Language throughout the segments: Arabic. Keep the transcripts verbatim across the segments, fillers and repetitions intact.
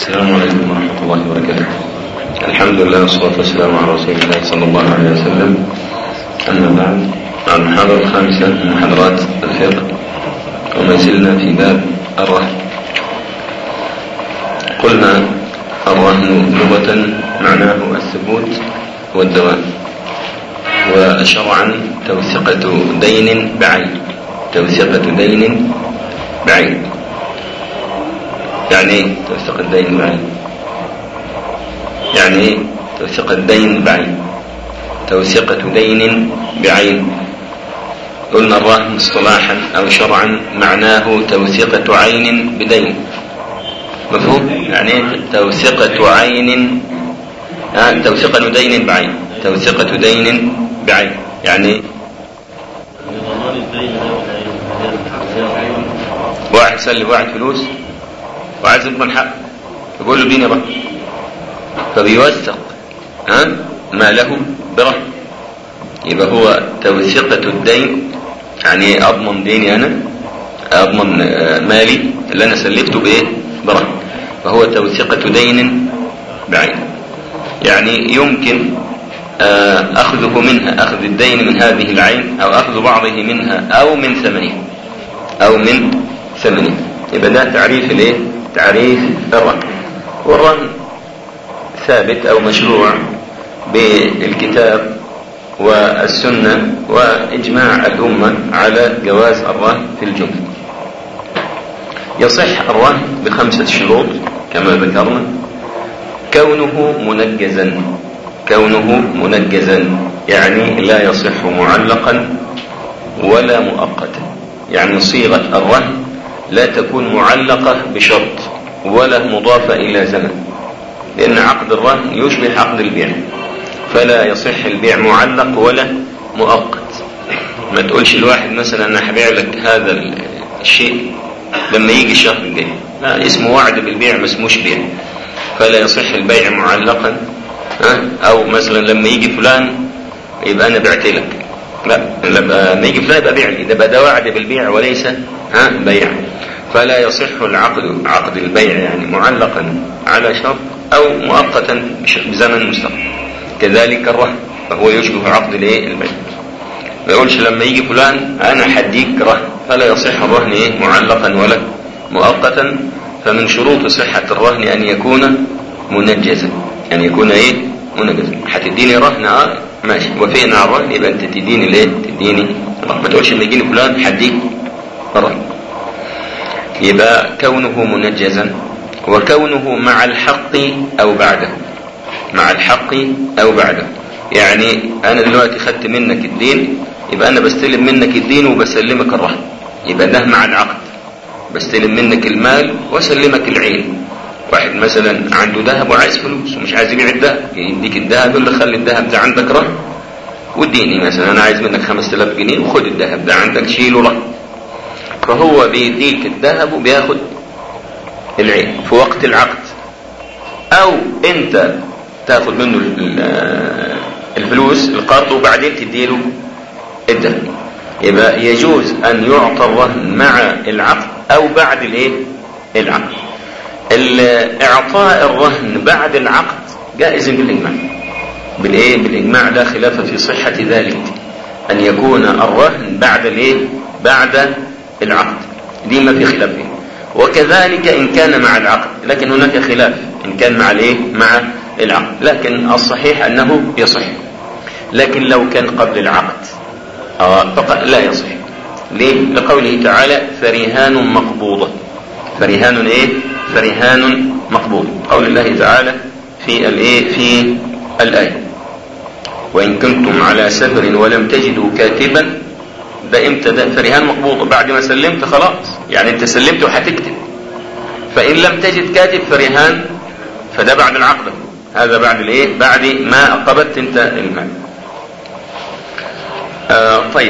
السلام عليكم ورحمة الله وبركاته. الحمد لله والصلاة والسلام على رسول الله صلى الله عليه وسلم. أما بعد، مع المحاضرة الخامسة من محاضرات الفقه، وما زلنا في باب الرهن. قلنا الرهن لغة معناه الثبوت والدوام، وشرعا توثقة دين بعين. توثقة دين بعين يعني ايه توثيق الدين بعين؟ يعني ايه توثيق الدين بعين؟ توثيقة دين بعين. قلنا الرهن اصطلاحا او شرعا معناه توثيقة عين بدين. مفهوم؟ يعني ايه توثيقة عين؟ آه توثيقة دين بعين. توثيقة دين بعين يعني واحد سلف واحد فلوس وعايز يضمن حق، يقول له اديني رهن، فبيوثق ها ما له برهن. يبقى هو توثيقة الدين، يعني اضمن ديني، انا اضمن مالي اللي انا سلفته بايه؟ برهن. فهو توثيقة دين بعين، يعني يمكن اخذه منها، اخذ الدين من هذه العين، او اخذ بعضه منها، او من ثمنه او من ثمنه. يبقى ده تعريف الايه؟ تعريف الرهن. والرهن ثابت او مشروع بالكتاب والسنة واجماع الامة على جواز الرهن في الجملة. يصح الرهن بخمسة شروط كما ذكرنا: كونه منجزا، كونه منجزا يعني لا يصح معلقا ولا مؤقتا. يعني صيغة الرهن لا تكون معلقة بشرط ولا مضافة إلى زمن، لأن عقد الرهن يشبه عقد البيع، فلا يصح البيع معلق ولا مؤقت. ما تقولش الواحد مثلا أنا هبيع لك هذا الشيء لما يجي الشهر الجاي، لا، اسمه وعد بالبيع ما اسموش بيع، فلا يصح البيع معلقا. أو مثلا لما يجي فلان يبقى أنا بعت لك، لا، لما يجي فلان يبقى بيع لي، ده ده وعد بالبيع وليس ها بيع. فلا يصح العقد، عقد البيع يعني معلقا على شرط او مؤقتا بزمن مستقبل. كذلك الرهن فهو يشبه عقد الايه؟ البيع. ما يقولش لما يجي فلان انا هديك رهن، فلا يصح الرهن ايه؟ معلقا ولا مؤقتا. فمن شروط صحة الرهن ان يكون منجزا، ان يكون ايه؟ منجزا. هتديني رهن اه ماشي، وفينا على الرهن، يبقى انت تديني الايه؟ تديني رهن. ما تقولش لما يجيني فلان هديك رهن. يبقى كونه منجزا، وكونه مع الحق او بعده. مع الحق او بعده يعني انا دلوقتي خدت منك الدين، يبقى انا بستلم منك الدين وبسلمك الرهن، يبقى ده مع العقد. بستلم منك المال واسلمك العين. واحد مثلا عنده ذهب وعايز فلوس ومش عايز يبيع الذهب، يديك الذهب، يقول له خلي الذهب ده عندك رهن واديني مثلا انا عايز منك خمسة آلاف جنيه وخد الذهب ده عندك شيله رهن. فهو بيديك الذهب وبياخد العين في وقت العقد، او انت تاخد منه الفلوس القرض وبعدين تديله الذهب. يبقى يجوز ان يعطى الرهن مع العقد او بعد الايه؟ العقد. اعطاء الرهن بعد العقد جائز بالاجماع. بالايه؟ بالاجماع، لا خلاف في صحة ذلك، ان يكون الرهن بعد الايه؟ بعد العقد، دي ما في خلاف فيه. وكذلك ان كان مع العقد، لكن هناك خلاف ان كان مع الايه؟ مع العقد، لكن الصحيح انه يصح. لكن لو كان قبل العقد اه فقط لا يصح. ليه؟ لقوله تعالى فرهان مقبوضة. فرهان ايه؟ فرهان مقبوض. قول الله تعالى في الايه؟ في الايه: وان كنتم على سفر ولم تجدوا كاتبا. ده امتى؟ ده فرهان مقبوض بعد ما سلمت خلاص، يعني انت سلمت وهتكتب. فان لم تجد كاتب فرهان، فده بعد العقد، هذا بعد الايه؟ بعد ما قبضت انت المال. آه طيب،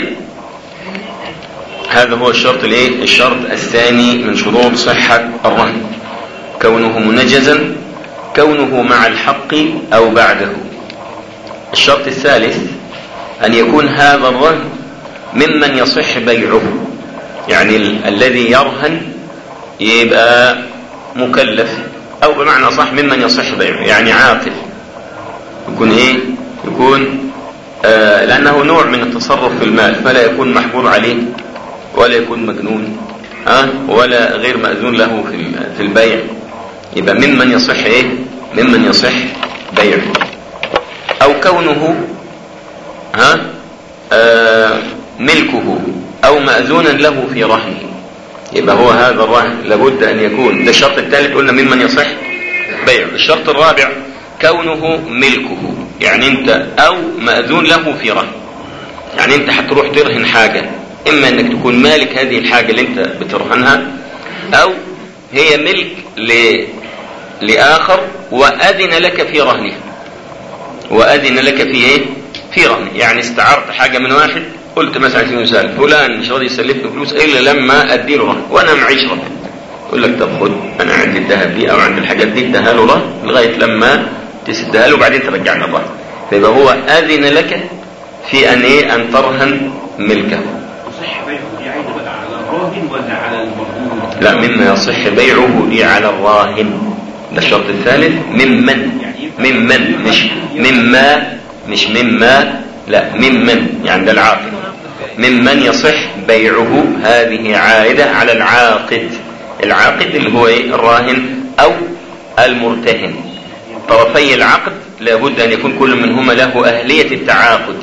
هذا هو الشرط الايه؟ الشرط الثاني من شروط صحة الرهن: كونه منجزا، كونه مع الحق او بعده. الشرط الثالث ان يكون هذا الرهن ممن يصح بيعه، يعني ال- الذي يرهن يبقى مكلف او بمعنى صح ممن يصح بيعه، يعني عاقل يكون ايه يكون آه لانه نوع من التصرف في المال، فلا يكون محجور عليه ولا يكون مجنون ها ولا غير مأذون له في في البيع، يبقى ممن يصح ايه ممن يصح بيعه. او كونه ها آه ملكه او مأذونا له في رهنه، يبقى هو هذا الرهن لابد ان يكون، ده الشرط الثالث قلنا ممن يصح بيعه. الشرط الرابع كونه ملكه، يعني انت او مأذون له في رهن، يعني انت هتروح ترهن حاجة، اما انك تكون مالك هذه الحاجة اللي انت بترهنها، او هي ملك ل... لآخر وأذن لك في رهنها، وأذن لك في ايه في رهن، يعني استعرت حاجة من واحد، قلت مثلا في مثال فلان مش راضي يسلفني فلوس الا لما اديله رهن وانا معيش رهن، يقول لك طب خد انا عندي الذهب دي او عندي الحاجات دي اديها له رهن لغايه لما تسدها له وبعدين ترجع لنا الرهن، فيبقى هو اذن لك في ان ايه ان ترهن ملكه. يصح بيعه دي عايزه بقى على الراهن ولا على المرهون؟ لا، مما يصح بيعه دي على الراهن، ده الشرط الثالث. ممن ممن مش مما مش مما لا ممن، يعني ده العاقد. ممن يصح بيعه هذه عائدة على العاقد، العاقد اللي هو ايه الراهن او المرتهن. طرفي العقد لابد ان يكون كل منهما له اهلية التعاقد.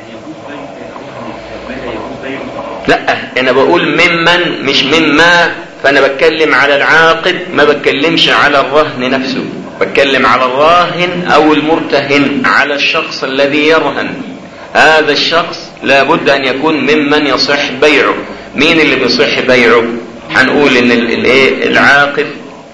لا انا بقول ممن مش مما، فانا بتكلم على العاقد ما بتكلمش على الرهن نفسه، بتكلم على الراهن او المرتهن، على الشخص الذي يرهن. هذا الشخص لابد ان يكون ممن يصح بيعه. مين اللي بيصح بيعه؟ هنقول ان الايه العاقل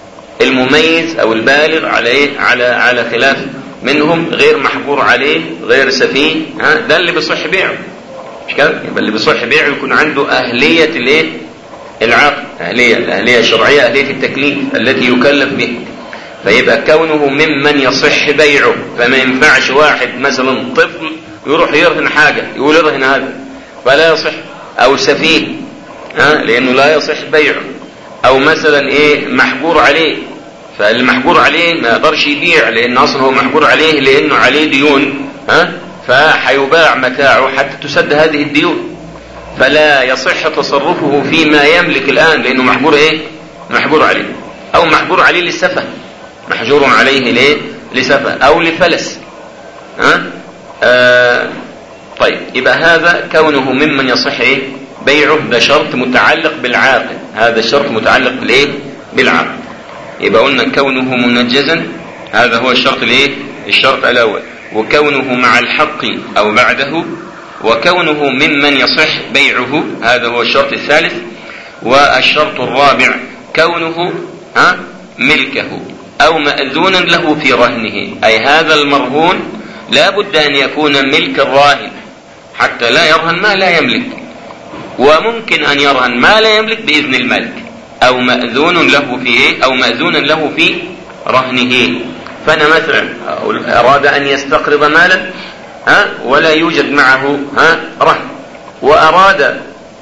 المميز او البالغ على ايه على على خلاف منهم، غير محجور عليه، غير سفيه، ها ده اللي بيصح بيعه، مش كده؟ يبقى اللي بيصح بيعه يكون عنده اهليه الايه العقل، اهليه الاهليه الشرعيه، اهليه التكليف التي يكلف به. فيبقى كونه ممن يصح بيعه، فما ينفعش واحد مثلا طفل يروح يرهن حاجه يقول ارهن هذا فلا يصح، او سفيه ها لانه لا يصح بيعه، او مثلا ايه محجور عليه، فالمحجور عليه ما يقدرش يبيع لان اصلا هو محجور عليه لانه عليه ديون ها فحيباع متاعه حتى تسد هذه الديون، فلا يصح تصرفه فيما يملك الان لانه محجور ايه محجور عليه، او محجور عليه للسفه، محجور عليه ليه لسفه او لفلس ها آه طيب يبقى هذا كونه ممن يصح ايه بيعه، ده شرط متعلق بالعاقد، هذا الشرط متعلق بالايه بالعاقد. يبقى قلنا كونه منجزا هذا هو الشرط الايه الشرط الاول، وكونه مع الحق او بعده، وكونه ممن يصح بيعه هذا هو الشرط الثالث. والشرط الرابع كونه ها ملكه او مأذونا له في رهنه، اي هذا المرهون لا بد ان يكون ملك الراهن حتى لا يرهن ما لا يملك، وممكن ان يرهن ما لا يملك باذن الملك، او مأذون له في ايه او مأذونا له في رهنه. فانا مثلا اراد ان يستقرض مالا ها ولا يوجد معه ها رهن، واراد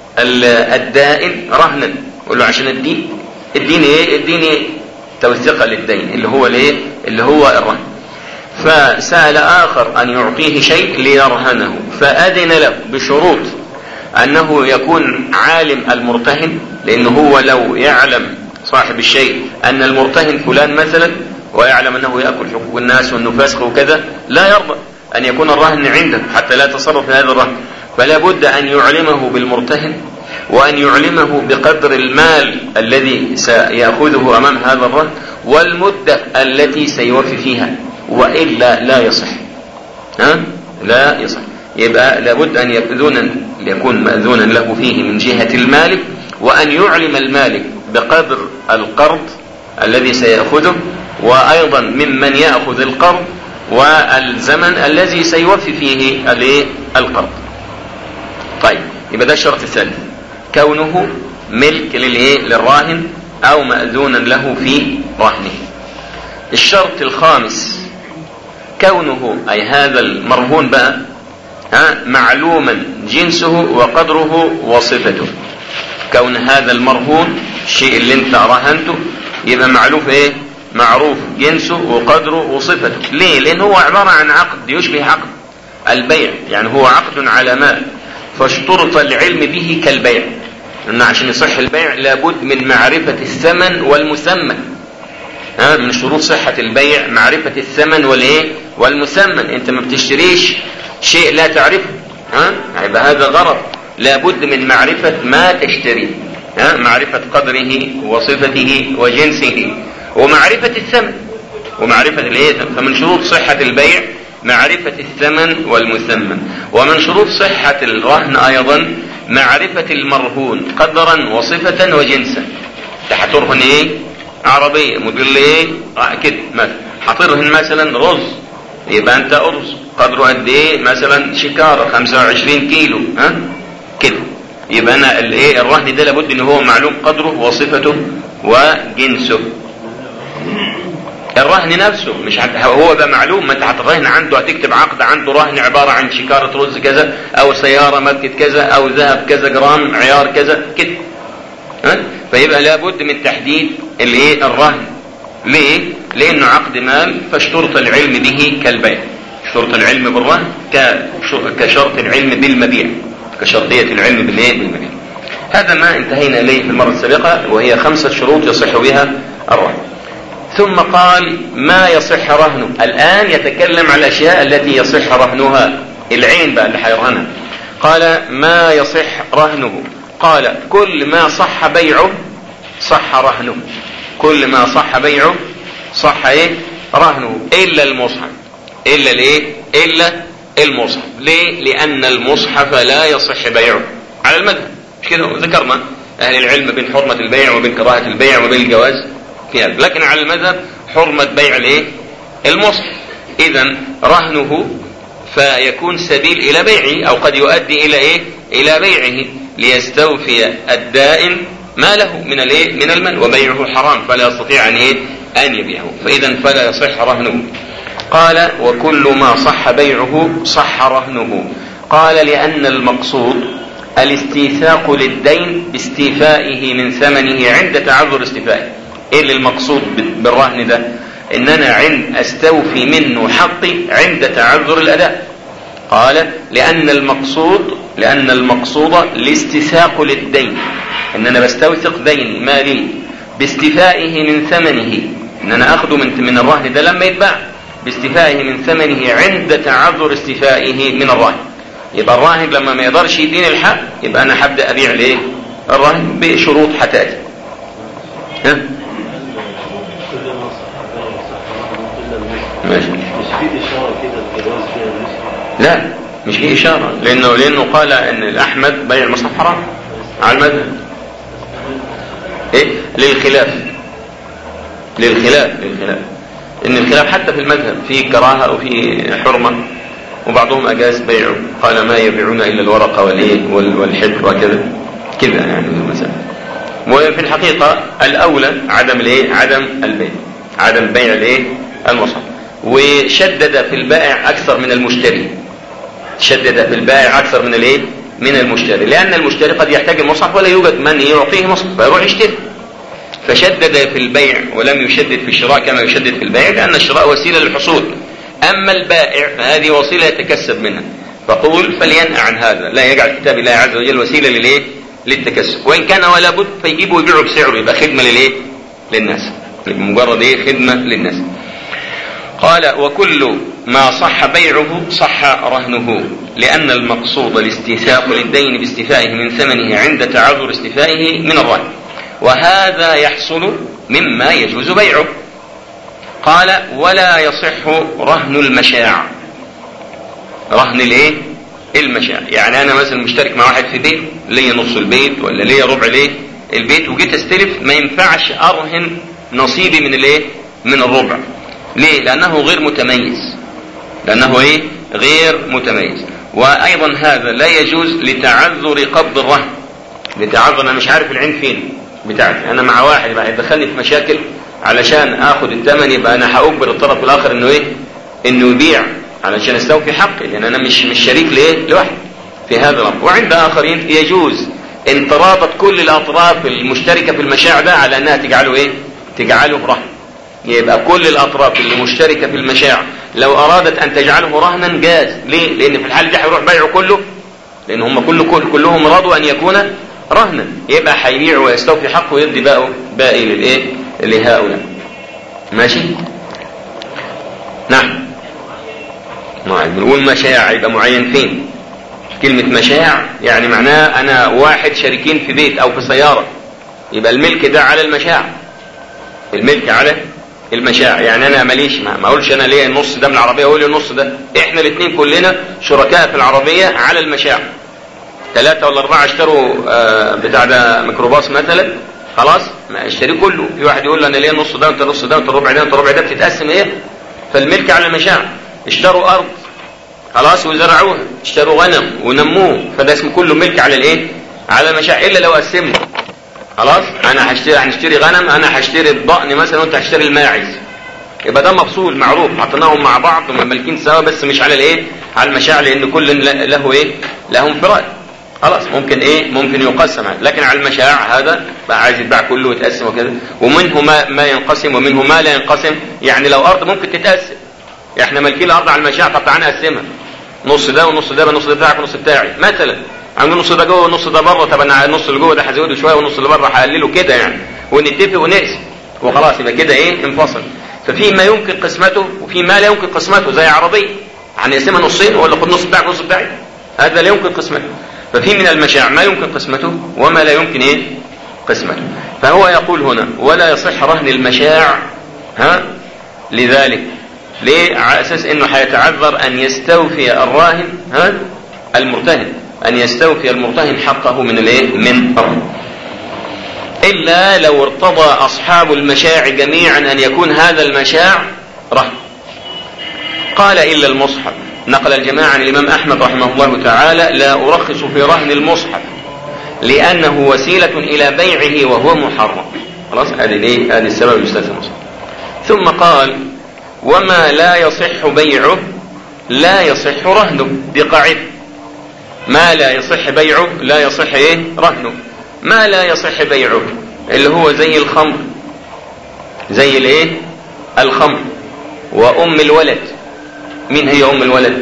الدائن رهنا، يقول له عشان الدين اديني ايه اديني توثيقا للدين اللي هو الايه اللي هو الرهن، فسأل آخر أن يعطيه شيء ليرهنه، فأذن له بشروط أنه يكون عالم المرتهن، لأنه هو لو يعلم صاحب الشيء أن المرتهن فلان مثلا ويعلم أنه يأكل حقوق الناس وأنه فاسق وكذا لا يرضى أن يكون الرهن عنده حتى لا يتصرف في هذا الرهن، فلا بد أن يعلمه بالمرتهن، وأن يعلمه بقدر المال الذي سيأخذه أمام هذا الرهن والمدة التي سيوفي فيها، وإلا لا يصح ها لا يصح. يبقى لابد أن يكون يكون مأذونا له فيه من جهة المالك، وأن يعلم المالك بقدر القرض الذي سيأخذه، وأيضا ممن يأخذ القرض والزمن الذي سيوفي فيه القرض. طيب يبقى ده الشرط الثالث، كونه ملك للايه للراهن أو مأذونا له في رهنه. الشرط الخامس كونه أي هذا المرهون بقى ها معلوما جنسه وقدره وصفته، كون هذا المرهون الشيء اللي انت رهنته يبقى معلوم ايه معروف جنسه وقدره وصفته. ليه؟ لان هو عبارة عن عقد يشبه عقد البيع، يعني هو عقد على مال، فاشترط العلم به كالبيع، ان عشان يصح البيع لابد من معرفة الثمن والمثمن. ها، من شروط صحة البيع معرفة الثمن والايه والمثمن. انت ما بتشتريش شيء لا تعرفه، ها، يبقى هذا غرض. لابد من معرفة ما تشتري، ها، معرفة قدره وصفته وجنسه ومعرفة الثمن ومعرفة الايه. فمن شروط صحة البيع معرفة الثمن والمثمن. ومن شروط صحة الرهن ايضا معرفة المرهون قدرا وصفة وجنسا. انت هترهن ايه؟ عربية موديل ايه كده مثلا، هترهن مثلا رز، يبقى انت ارز قدره قد ايه؟ مثلا شكارة خمسة وعشرين كيلو، ها كده. يبقى انا الايه الرهن ده لابد ان هو معلوم قدره وصفته وجنسه. الرهن نفسه مش هو بقى معلوم، ما انت هترهن عنده، هتكتب عقد عنده رهن عبارة عن شكارة رز كذا، او سيارة ماركة كذا، او ذهب كذا جرام عيار كذا كده، ها. فيبقى لابد من تحديد الايه الرهن. ليه؟ لانه عقد مال، فاشترط العلم به كالبيع. شرط العلم بالرهن كشرط العلم بالمبيع، كشرطية العلم بالايه بالمبيع. هذا ما انتهينا اليه في المرة السابقة، وهي خمسة شروط يصح بها الرهن. ثم قال ما يصح رهنه. الآن يتكلم على الأشياء التي يصح رهنها، العين بقى اللي حيرهنها. قال ما يصح رهنه. قال كل ما صح بيعه صح رهنه. كل ما صح بيعه صح ايه رهنه، الا المصحف. الا الايه الا المصحف. ليه؟ لان المصحف لا يصح بيعه على المذهب، مش كده؟ ذكرنا اهل العلم بين حرمة البيع وبين كراهة البيع وبين الجواز في هذا، لكن على المذهب حرمة بيع الايه المصحف. اذا رهنه فيكون سبيل الى بيعه، او قد يؤدي الى ايه الى بيعه، ليستوفي الدائن ما له من الايه من المال، وبيعه حرام فلا يستطيع ان ايه ان يبيعه، فاذا فلا يصح رهنه. قال وكل ما صح بيعه صح رهنه. قال لان المقصود الاستيثاق للدين باستيفائه من ثمنه عند تعذر استيفائه. ايه اللي المقصود بالرهن ده؟ ان انا عند استوفي منه حقي عند تعذر الاداء. قال لان المقصود لان المقصود الاستيثاق للدين، ان انا بستوثق دين مالي باستيفائه من ثمنه، ان انا اخذه من من الرهن ده لما يتباع باستيفائه من ثمنه عند تعذر استيفائه من الرهن. يبقى الراهن لما ما يقدرش يديني الحق، يبقى انا هبدا ابيع الايه الرهن بشروط حتاتي. ها ماشي. مش في اشاره كده الجواز فيها المصحف؟ لا مش في اشاره، لانه لانه قال ان الاحمد بيع المصحف حرام على المذهب. ايه للخلاف للخلاف للخلاف ان الخلاف حتى في المذهب في كراهه وفي حرمه، وبعضهم اجاز بيعه، قال ما يبيعون الا الورقه والايه والحبر وكذا كذا يعني المسألة. وفي الحقيقه الاولى عدم الايه عدم البيع عدم بيع الايه المصحف. وشدد في البائع اكثر من المشتري شدد في البائع اكثر من الايه من المشتري، لان المشتري قد يحتاج المصحف ولا يوجد من يعطيه مصحف فيروح يشتري. فشدد في البيع ولم يشدد في الشراء كما يشدد في البيع، لان الشراء وسيله للحصول، اما البائع فهذه وسيله يتكسب منها. فقول فلينأ عن هذا، لا يجعل كتاب الله عز وجل وسيله للايه للتكسب، وان كان ولا بد فيجيبوا ويبيعوا بسعره، يبقى خدمه للايه للناس، مجرد ايه خدمه للناس. قال وكل ما صح بيعه صح رهنه، لأن المقصود الاستيثاق للدين باستيفائه من ثمنه عند تعذر استيفائه من الرهن، وهذا يحصل مما يجوز بيعه. قال ولا يصح رهن المشاع. رهن الايه المشاع، يعني انا مثلا مشترك مع واحد في بيت، ليا نص البيت ولا ليا ربع ليه البيت، وجيت استلف، ما ينفعش ارهن نصيبي من الايه من الربع. ليه؟ لأنه غير متميز لأنه إيه؟ غير متميز. وأيضا هذا لا يجوز لتعذر قبض الرهن، لتعذر أنا مش عارف العين فين بتاعتي، أنا مع واحد بقى يدخلني في مشاكل علشان آخذ الثمن، يبقى أنا هأجبر الطرف الآخر إنه إيه؟ إنه يبيع علشان استوفي حقي، لأن أنا مش مش شريك لإيه؟ لوحدي في هذا الأمر. وعند آخرين يجوز إن ترابط كل الأطراف المشتركة في المشاع ده على أنها تجعله إيه؟ تجعله رهن، يبقى كل الأطراف اللي مشتركة في المشاع لو أرادت أن تجعله رهنا جاز. ليه؟ لأن في الحال دي هيروح بيعه كله، لأن هم كل كل كلهم رضوا أن يكون رهنا، يبقى هيبيع ويستوفي حقه ويدي باقه باقي للإيه؟ لهؤلاء. ماشي؟ نعم. بنقول مشاع يبقى معين فين؟ كلمة مشاع يعني معناه أنا واحد شريكين في بيت أو في سيارة، يبقى الملك ده على المشاع، الملك على المشاع. يعني أنا ماليش ما, ما أقولش أنا ليه النص ده من العربية أقول النص ده، إحنا الاثنين كلنا شركاء في العربية على المشاع. ثلاثة ولا أربعة اشتروا آه بتاع ده ميكروباص مثلا، خلاص ما اشتريه كله، في واحد يقول له أنا ليه النص ده وأنت النص ده وأنت الربع ده وأنت الربع ده، بتتقسم إيه؟ فالملك على المشاع. اشتروا أرض خلاص وزرعوها، اشتروا غنم ونموه، فده اسمه كله ملك على الايه؟ على المشاع. الا لو قسمنا خلاص انا هشتري هنشتري غنم، انا هشتري الضأن مثلا وانت هتشتري الماعز، يبقى ده مفصول معروف، حطيناهم مع بعض ومملكين سوا، بس مش على الايه؟ على المشاع، لان كل له ايه؟ له انفراد. خلاص ممكن ايه؟ ممكن يقسم، لكن على المشاع هذا بقى عايز يتباع كله ويتقسم وكده، ومنه ما, ما ينقسم ومنه ما لا ينقسم. يعني لو ارض ممكن تتقسم، احنا مالكين الارض على المشاع، طب تعالى نقسمها، نص ده والنص ده، النص ده بتاعك والنص بتاعي مثلا، عاملين النص ده جوه والنص ده بره، طب انا النص اللي جوه ده هزوده شويه والنص اللي بره هقلله كده يعني، ونتفق ونقسم وخلاص، يبقى كده ايه؟ انفصل. ففي ما يمكن قسمته وفي ما لا يمكن قسمته، زي عربيه هنقسمها نصين ولا خد نص بتاعك ونص بتاعي، هذا لا يمكن قسمته. ففي من المشاع ما يمكن قسمته وما لا يمكن ايه؟ قسمته. فهو يقول هنا ولا يصح رهن المشاع ها لذلك. ليه؟ على اساس انه هيتعذر ان يستوفي الراهن ها المرتهن، ان يستوفي المرتهن حقه من الايه؟ من الرهن. الا لو ارتضى اصحاب المشاع جميعا ان يكون هذا المشاع رهن. قال الا المصحف، نقل الجماعة عن الامام احمد رحمه الله تعالى لا ارخص في رهن المصحف لانه وسيلة الى بيعه وهو محرم. خلاص هذه الايه؟ هذه السبب يستثنى المصحف. ثم قال وما لا يصح بيعه لا يصح رهنه. دي قاعدة، ما لا يصح بيعه لا يصح ايه؟ رهنه. ما لا يصح بيعه اللي هو زي الخمر، زي الايه؟ الخمر. وام الولد، مين هي ام الولد؟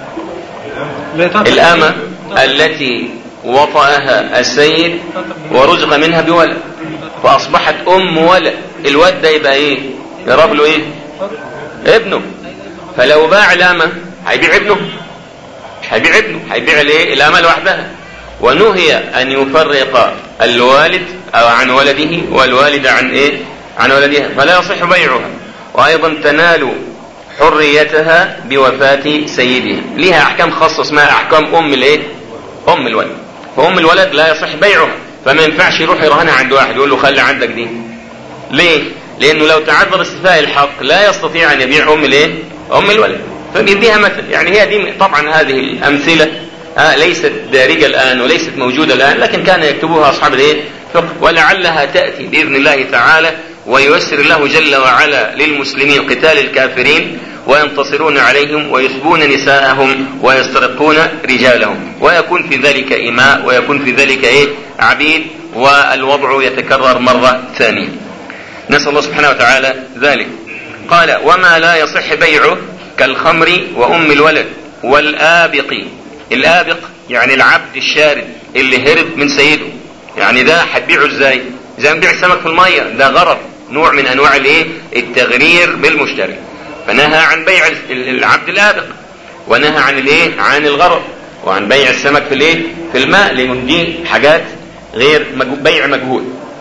الامة التي وطأها السيد ورزق منها بولد فاصبحت ام ولد، الولد ده يبقى ايه؟ يراب له ايه؟ ابنه. فلو باع الامة هيبيع ابنه؟ مش هيبيع ابنه، هيبيع الايه؟ الامة لوحدها. ونهي ان يفرق الوالد او عن ولده والوالد عن ايه؟ عن ولدها، فلا يصح بيعها. وايضا تنال حريتها بوفاة سيدها، ليها احكام خاصة اسمها احكام ام الايه؟ ام الولد. فام الولد لا يصح بيعها، فما ينفعش يروح يرهنها عند واحد يقول له خلي عندك دي. ليه؟ لانه لو تعذر استيفاء الحق لا يستطيع ان يبيع ام الايه؟ ام الولد. فبيديها مثل، يعني هي دي طبعا هذه الامثله آه ليست دارجه الان وليست موجوده الان، لكن كان يكتبوها اصحاب الايه؟ فقه، ولعلها تاتي باذن الله تعالى وييسر الله جل وعلا للمسلمين قتال الكافرين وينتصرون عليهم ويسبون نساءهم ويسترقون رجالهم، ويكون في ذلك إماء ويكون في ذلك إيه؟ عبيد، والوضع يتكرر مرة ثانية. نسأل الله سبحانه وتعالى ذلك. قال وما لا يصح بيعه كالخمر وأم الولد والآبق. الآبق يعني العبد الشارد اللي هرب من سيده، يعني ده هتبيعه ازاي؟ زي ما بيع السمك في المية، ده غرض نوع من انواع الايه؟ التغرير بالمشتري. فنهى عن بيع العبد الآبق، ونهى عن الايه؟ عن الغرض، وعن بيع السمك في الايه؟ في الماء، لان دي حاجات غير بيع مجهول.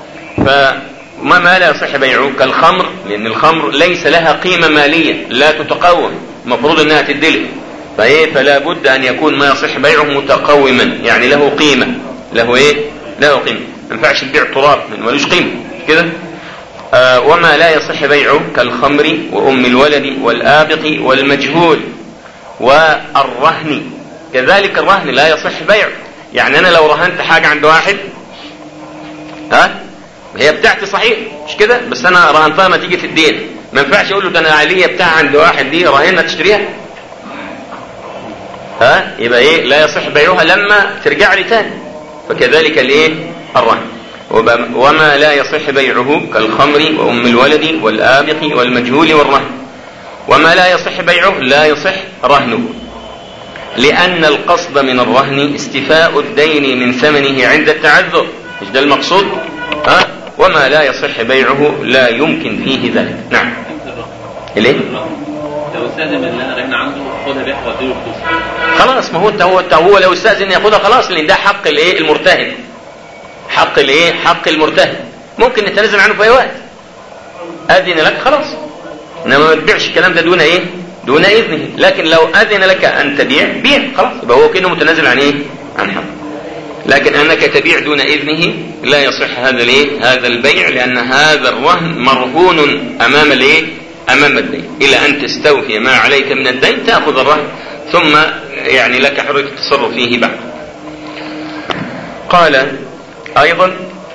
فما ما لا يصح بيعه كالخمر، لان الخمر ليس لها قيمة مالية لا تتقوم، المفروض انها تدلق، فايه؟ فلا بد ان يكون ما يصح بيعه متقوما، يعني له قيمة، له ايه؟ له قيمة. ما ينفعش تبيع تراب من ملوش قيمة كده. آه وما لا يصح بيعه كالخمر وأم الولد والآبق والمجهول والرهن. كذلك الرهن لا يصح بيعه، يعني أنا لو رهنت حاجة عند واحد ها هي بتاعتي صحيح مش كده، بس أنا رهنتها نتيجة الدين، ما ينفعش أقول له ده أنا عليا بتاع عند واحد دي رهنها تشتريها، ها يبقى إيه؟ لا يصح بيعها لما ترجع لي تاني. فكذلك الإيه؟ الرهن. وما لا يصح بيعه كالخمر وأم الولد والآبق والمجهول والرهن. وما لا يصح بيعه لا يصح رهنه، لأن القصد من الرهن استيفاء الدين من ثمنه عند التعذر، مش ده المقصود؟ ها؟ وما لا يصح بيعه لا يمكن فيه ذلك. نعم. ليه؟ لو استاذن اللي انا رهن عنده خدها بيع واديله فلوس. خلاص، ما هو انت هو هو لو استاذن ياخدها خلاص، لان ده حق الايه المرتهن. حق الايه؟ حق المرتهن. ممكن نتنازل عنه في اي وقت. اذن لك خلاص. انما ما تبيعش الكلام ده دون ايه؟ دون اذنه. لكن لو اذن لك ان تبيع بيع خلاص، يبقى هو كده متنازل عن ايه؟ عن حق. لكن انك تبيع دون اذنه لا يصح هذا الايه؟ هذا البيع، لان هذا الرهن مرهون امام الايه؟ امام الدين، الى ان تستوفي ما عليك من الدين تاخذ الرهن، ثم يعني لك حرية التصرف فيه بعد. قال ايضا: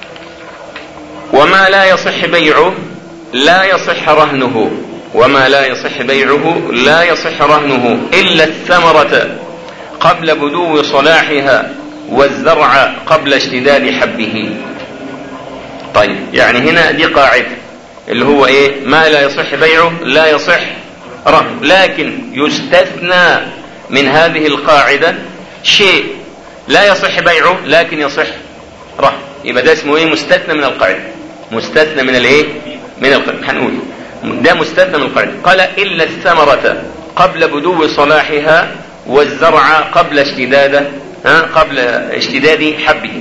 وما لا يصح بيعه لا يصح رهنه. وما لا يصح بيعه لا يصح رهنه إلا الثمرة قبل بدو صلاحها والزرع قبل اشتداد حبه. طيب، يعني هنا دي قاعدة اللي هو ايه؟ ما لا يصح بيعه لا يصح رهنه، لكن يستثنى من هذه القاعدة شيء لا يصح بيعه لكن يصح رهن. يبقى ده اسمه ايه؟ مستثنى من القاعدة. مستثنى من الايه؟ من القاعدة. هنقول ده مستثنى من القاعدة. قال: إلا الثمرة قبل بدو صلاحها والزرع قبل اشتداد ها قبل اشتداد حبه.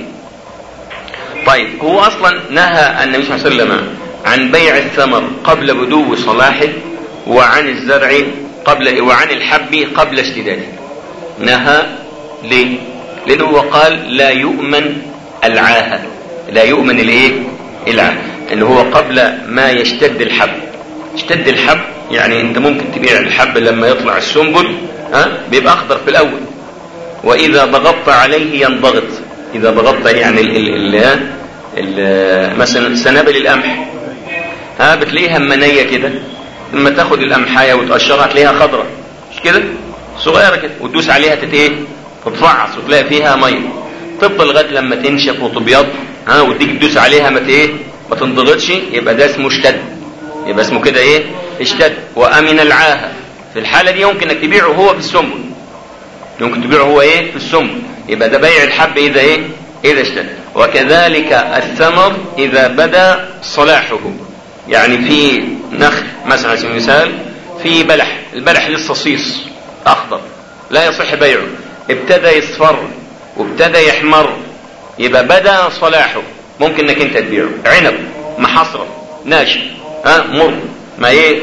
طيب، هو اصلا نهى النبي صلى الله عليه وسلم عن بيع الثمر قبل بدو صلاحه، وعن الزرع قبل وعن الحب قبل اشتداده. نهى ليه؟ لأنه هو قال: لا يؤمن العاهة. لا يؤمن الايه؟ العاهة، اللي هو قبل ما يشتد الحب. اشتد الحب يعني انت ممكن تبيع الحب لما يطلع السنبل ها بيبقى اخضر في الاول، واذا ضغطت عليه ينضغط. اذا ضغطت يعني ال ال ال ال مثلا سنابل القمح ها بتلاقيها منيه كده، لما تاخد القمحايه وتقشرها تلاقيها خضراء، مش كده؟ صغيره كده، وتدوس عليها تتايه تتفعص وتلاقي فيها ميه، تفضل لغايه لما تنشف وتبيض ها وتيجي تدوس عليها ما ايه ما تنضغطش، يبقى ده اسمه اشتد. يبقى اسمه كده ايه؟ اشتد. وامن العاهه. في الحاله دي يمكن انك تبيعه هو في السنبل، يمكن تبيعه هو ايه؟ في السنبل. يبقى ده بيع الحب اذا ايه؟ اذا اشتد. وكذلك الثمر اذا بدا صلاحه. يعني في نخل مثلا على سبيل المثال، في بلح، البلح لسه صيص اخضر لا يصح بيعه، ابتدى يصفر وابتدى يحمر، يبقى بدا صلاحه، ممكن انك انت تبيعه. عنب محصرة ناشف ها مر ما ايه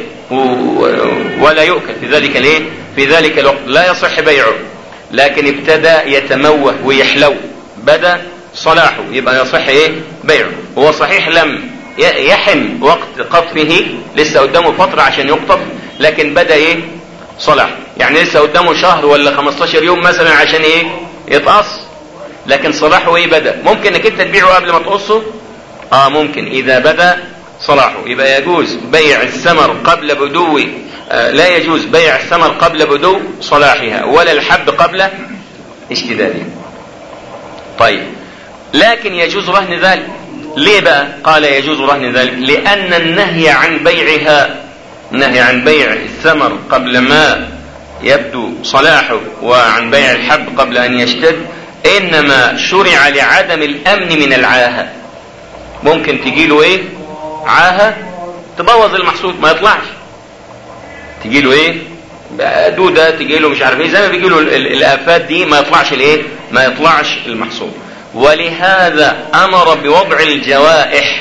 ولا يؤكل في ذلك الايه؟ في ذلك الوقت لا يصح بيعه. لكن ابتدى يتموه ويحلو، بدا صلاحه، يبقى يصح ايه؟ بيعه. هو صحيح لم يحن وقت قطفه، لسه قدامه فترة عشان يقطف، لكن بدا ايه؟ صلاح. يعني لسه قدامه شهر ولا خمستاشر يوم مثلا عشان ايه؟ يتقص، لكن صلاحه ايه؟ بدا. ممكن انك انت تبيعه قبل ما تقصه؟ اه ممكن، اذا بدا صلاحه. يبقى يجوز بيع الثمر قبل بدو آه لا يجوز بيع الثمر قبل بدو صلاحها، ولا الحب قبل اشتدادها. طيب، لكن يجوز رهن ذلك. ليه بقى قال يجوز رهن ذلك؟ لأن النهي عن بيعها، النهي عن بيع الثمر قبل ما يبدو صلاحه وعن بيع الحب قبل أن يشتد إنما شرع لعدم الأمن من العاهة. ممكن تجيله إيه؟ عاهة تبوظ المحصول ما يطلعش، تجيله إيه؟ دودة، تجيله مش عارف إيه، زي ما بيجيله الآفات دي ما يطلعش الإيه؟ ما يطلعش المحصول. ولهذا أمر بوضع الجوائح.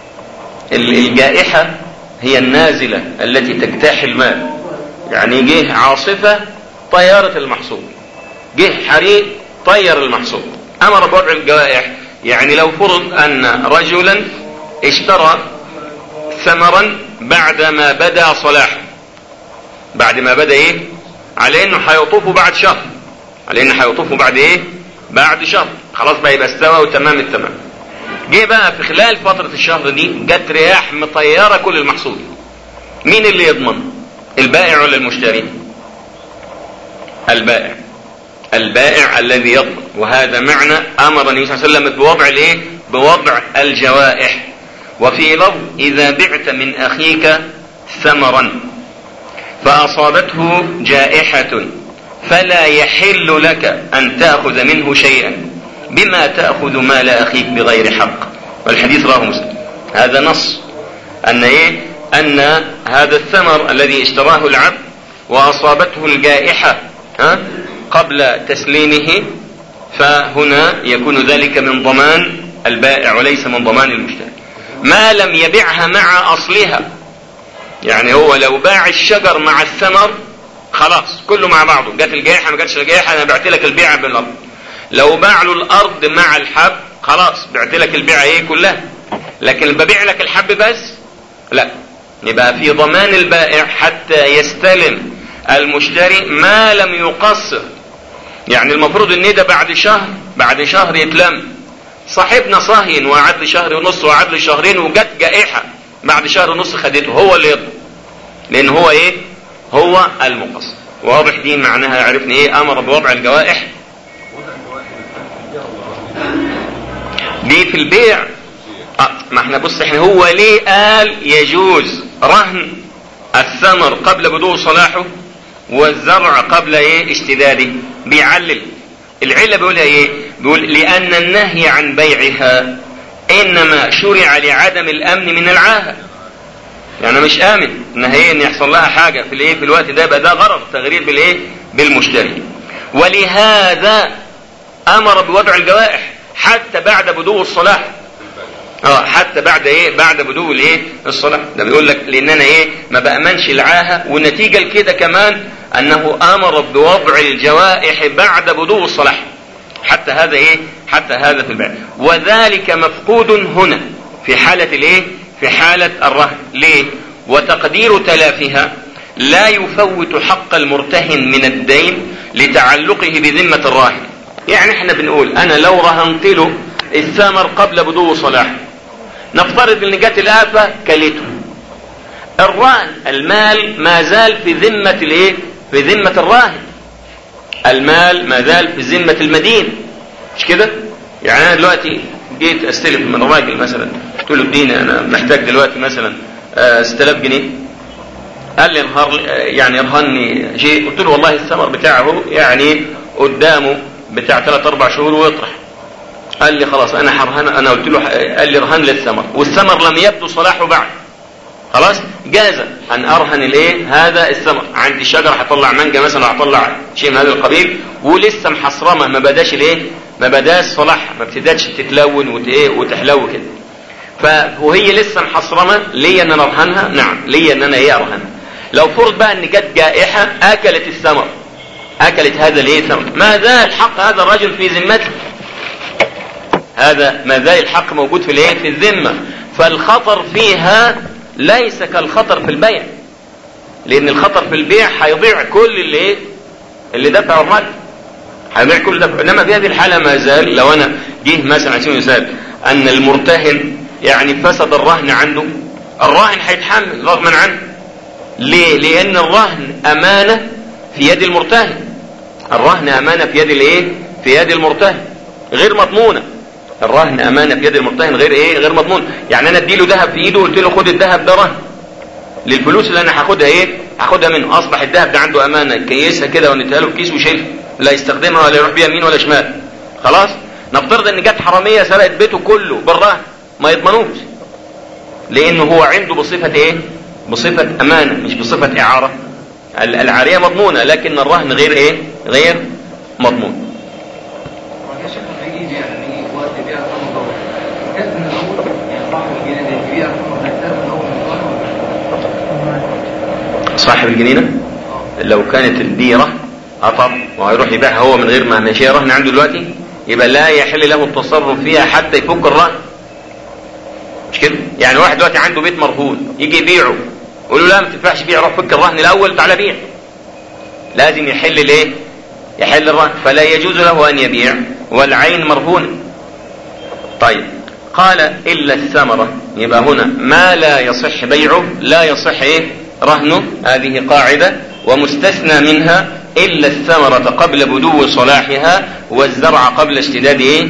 الجائحة هي النازلة التي تجتاح الماء، يعني جه عاصفة طيرت المحصول، جه حريق طير المحصول. أمر بوضع الجوائح، يعني لو فرض أن رجلا اشترى ثمرا بعد ما بدا صلاحه، بعد ما بدا ايه؟ على انه هيطوفه بعد شهر، على انه هيطوفه بعد ايه؟ بعد شهر، خلاص بقى يبقى استوى وتمام التمام. جه بقى في خلال فترة الشهر دي جت رياح مطيرة كل المحصول، مين اللي يضمن؟ البائع ولا المشتري؟ البائع، البائع الذي يضمن. وهذا معنى امر النبي صلى الله عليه وسلم بوضع الايه؟ بوضع الجوائح. وفي لفظ إذا بعت من أخيك ثمرا فأصابته جائحة فلا يحل لك أن تأخذ منه شيئا بما تأخذ مال أخيك بغير حق. والحديث رواه مسلم. هذا نص أن إيه أن هذا الثمر الذي اشتراه العبد وأصابته الجائحة ها قبل تسليمه فهنا يكون ذلك من ضمان البائع وليس من ضمان المشتري، ما لم يبيعها مع أصلها. يعني هو لو باع الشجر مع الثمر خلاص كله مع بعضه، جات الجائحة ما جاتش الجائحة أنا بعت لك البيعة بالأرض. لو باع له الأرض مع الحب خلاص بعت لك البيعة ايه كلها. لكن ببيع لك الحب بس لا، يبقى في ضمان البائع حتى يستلم المشتري ما لم يقصر. يعني المفروض ان ده بعد شهر بعد شهر يتلم، صاحبنا صهين وقعد لي شهر ونص وقعد لي شهرين وجت جائحة بعد شهر ونص خدته، هو اللي يضمن لان هو ايه هو المقصر. واضح دي معناها عرفنا ايه امر بوضع الجوائح دي في البيع. آه ما احنا بص احنا هو ليه قال يجوز رهن الثمر قبل بدو صلاحه والزرع قبل ايه اشتداده؟ بيعلل العلة بيقولها ايه؟ بيقول لان النهي عن بيعها انما شرع لعدم الامن من العاهة. يعني مش امن ان هي ان يحصل لها حاجة في الايه في الوقت ده، يبقى ده غرض تغرير بالايه بالمشتري. ولهذا امر بوضع الجوائح حتى بعد بدو الصلاح. اه حتى بعد ايه بعد بدو الايه الصلاح. ده بيقول لك لان انا ايه ما بامنش العاهه، والنتيجه لكده كمان انه امر بوضع الجوائح بعد بدو الصلاح. حتى هذا ايه حتى هذا في البيع، وذلك مفقود هنا في حاله الايه في حاله الرهن. ليه؟ وتقدير تلافها لا يفوت حق المرتهن من الدين لتعلقه بذمه الراهن. يعني احنا بنقول انا لو رهنت له الثمر قبل بدو صلاحه، نفترض ان جت الآفة كلته، الرهن المال ما زال في ذمة الايه في ذمة الراهن، المال ما زال في ذمة المدين، مش كده؟ يعني انا دلوقتي جيت استلف من الراجل مثلا، قلت له اديني انا محتاج دلوقتي مثلا ستة آلاف جنيه، قال لي انهار يعني ارهني شيء، قلت له والله الثمر بتاعه يعني قدامه بتاع ثلاث اربع شهور ويطرح. قال لي خلاص انا هرهن، انا قلت له قال لي رهن للثمر والثمر لم يبدو صلاحه بعد، خلاص جاز ان ارهن الايه هذا الثمر. عندي شجره هطلع مانجا مثلا هطلع شيء من هذا القبيل ولسه محصرمه ما بداش الايه ما بداش صلاحها، ما ابتدتش تتلون وتايه وتحلو كده، فهي لسه محصرمه ليا ان انا ارهنها. نعم ليا ان انا ايه ارهنها. لو فرض بقى ان جت جائحه اكلت الثمر، اكلت هذا الايه ثمر، ما زال حق هذا الرجل في ذمته، هذا ما زال الحق موجود في الايه في الذمه. فالخطر فيها ليس كالخطر في البيع، لان الخطر في البيع هيضيع كل اللي ايه اللي دفع الرجل، هيضيع كل دفع. انما في هذه الحاله ما زال، لو انا جه مثلا على سبيل المثال ان المرتهن يعني فسد الرهن عنده، الراهن هيتحمل رغما عنه. ليه؟ لان الرهن امانه في يد المرتهن، الرهن امانه في يد الايه في يد المرتهن غير مضمونه. الرهن امانه في يد المرتهن غير ايه غير مضمون. يعني انا اديله ذهب في ايده وقلت له خد الذهب ده رهن للفلوس اللي انا هاخدها ايه هاخدها منه، اصبح الذهب ده عنده امانه، كيسها كده ونديها له في كيس وشيلها، لا يستخدمها ولا يروح بيها يمين ولا شمال. خلاص نفترض ان جت حراميه سرقت بيته كله بالرهن، ما يضمنوش، لانه هو عنده بصفه ايه بصفه امانه مش بصفه اعاره. العاريه مضمونه لكن الرهن غير ايه غير مضمون. صاحب الجنينة لو كانت الديرة أطر وهيروح يبيعها هو من غير ما ماشي رهن عنده دلوقتي، يبقى لا يحل له التصرف فيها حتى يفك الرهن، مش كده؟ يعني واحد دلوقتي عنده بيت مرهون يجي يبيعه يقول له لا ما تنفعش بيع، روح فك الرهن الأول تعالى بيع، لازم يحل الايه يحل الرهن، فلا يجوز له أن يبيع والعين مرهونة. طيب قال إلا الثمرة، يبقى هنا ما لا يصح بيعه لا يصح ايه رهنه، هذه قاعدة، ومستثنى منها إلا الثمرة قبل بدو صلاحها والزرع قبل اشتداد ايه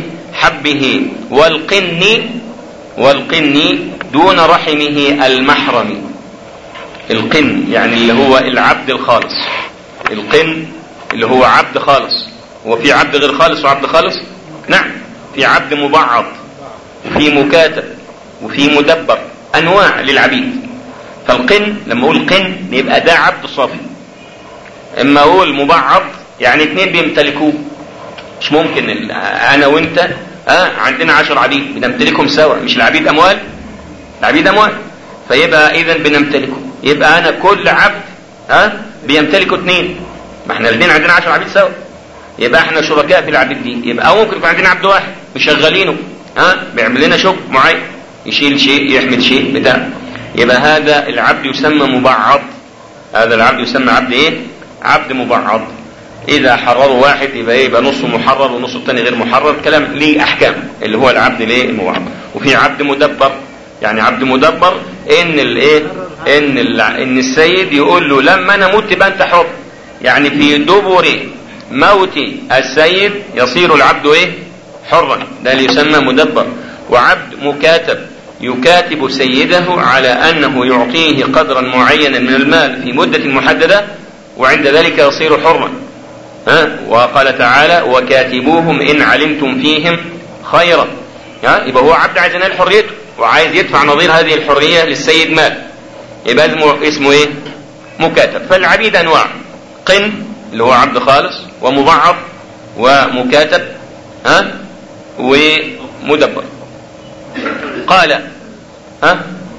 حبه والقن والقن دون رحمه المحرم. القن يعني اللي هو العبد الخالص. القن اللي هو عبد خالص. وفي عبد غير خالص وعبد خالص؟ نعم، في عبد مبعض وفي مكاتب وفي مدبر، انواع للعبيد. فالقن لما اقول قن يبقى ده عبد صافي. اما اقول مبعض يعني اتنين بيمتلكوه. مش ممكن انا وانت اه عندنا عشر عبيد بنمتلكهم سوا، مش العبيد اموال؟ العبيد اموال، فيبقى اذا بنمتلكه. يبقى انا كل عبد اه بيمتلكه اتنين، ما احنا الاثنين عندنا عشر عبيد سوا، يبقى احنا شركاء في العبيد دي. يبقى ممكن يكون عندنا عبد واحد مشغلينه ها أه؟ بيعمل لنا شغل معين، يشيل شيء يحمل شيء بتاع. يبقى هذا العبد يسمى مبعض. هذا العبد يسمى عبد ايه؟ عبد مبعض. اذا حرروا واحد يبقى ايه؟ يبقى نصه محرر ونصه الثاني غير محرر. كلام ليه احكام اللي هو العبد ليه المبعض. وفي عبد مدبر، يعني عبد مدبر ان الايه؟ ان ان السيد يقول له لما انا اموت تبقى انت حر. يعني في دبر موت السيد يصير العبد ايه؟ حرا. ده اللي يسمى مدبر. وعبد مكاتب يكاتب سيده على انه يعطيه قدرا معينا من المال في مدة محددة، وعند ذلك يصير حرا. ها؟ وقال تعالى وكاتبوهم ان علمتم فيهم خيرا. ها؟ يبقى هو عبد عايز ينال حريته وعايز يدفع نظير هذه الحرية للسيد مال، يبقى اسمه, اسمه ايه؟ مكاتب. فالعبيد انواع: قن اللي هو عبد خالص، ومبعض، ومكاتب، ها؟ ومدبر. قال ها؟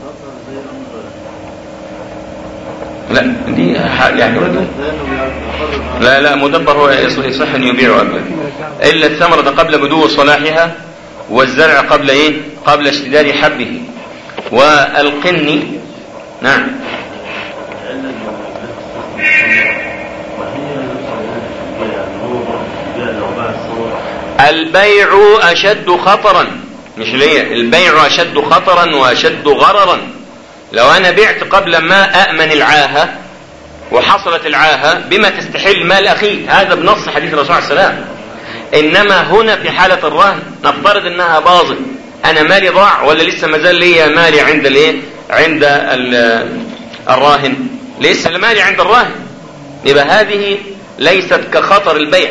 لا دي يعني لا لا مدبر هو يصح ان يبيع قبل الا الثمرة قبل بدو صلاحها، والزرع قبل ايه؟ قبل اشتداد حبه. والقن نعم البيع اشد خطرا، مش ليه؟ البيع اشد خطرا واشد غررا. لو انا بعت قبل ما اامن العاهة وحصلت العاهة بما تستحل مال اخي، هذا بنص حديث الرسول عليه السلام. انما هنا في حالة الرهن نفترض انها باظت، انا مالي ضاع ولا لسه مازال لي مالي عند الايه؟ عند الراهن، لسه مالي عند الراهن. يبقى هذه ليست كخطر البيع.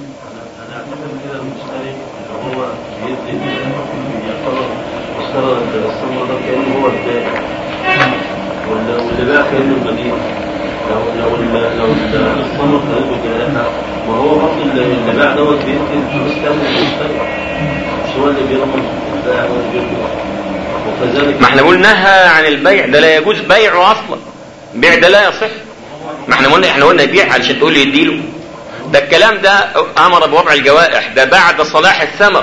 واللي باع كأنه المدينة لو لو لو الصمت قلبه جاءها، وهو برضه اللي باع دوت بيمكن فلوس تاني للمشتري، مش هو اللي بيضمن البائع هو اللي بيربح. وكذلك ما احنا قلنا نهى عن البيع، ده لا يجوز بيعه اصلا، البيع ده لا يصح. ما احنا قلنا احنا قلنا يبيع علشان تقول لي يديله. ده الكلام ده امر بوضع الجوائح، ده بعد صلاح الثمر.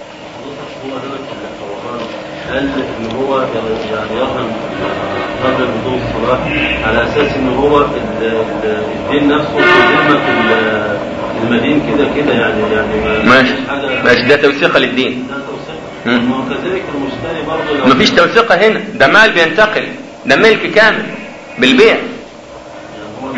قال ان هو يعني يرهن قبل بدون الصلاح على اساس ان هو الدين نفسه في ذمه المدين كده كده، يعني يعني ماشي ماشي ده توثيقه للدين. ده توثيقه. وكذلك المشتري برضه ما فيش توثيقه هنا، ده مال بينتقل، ده ملك كامل بالبيع. يعني هو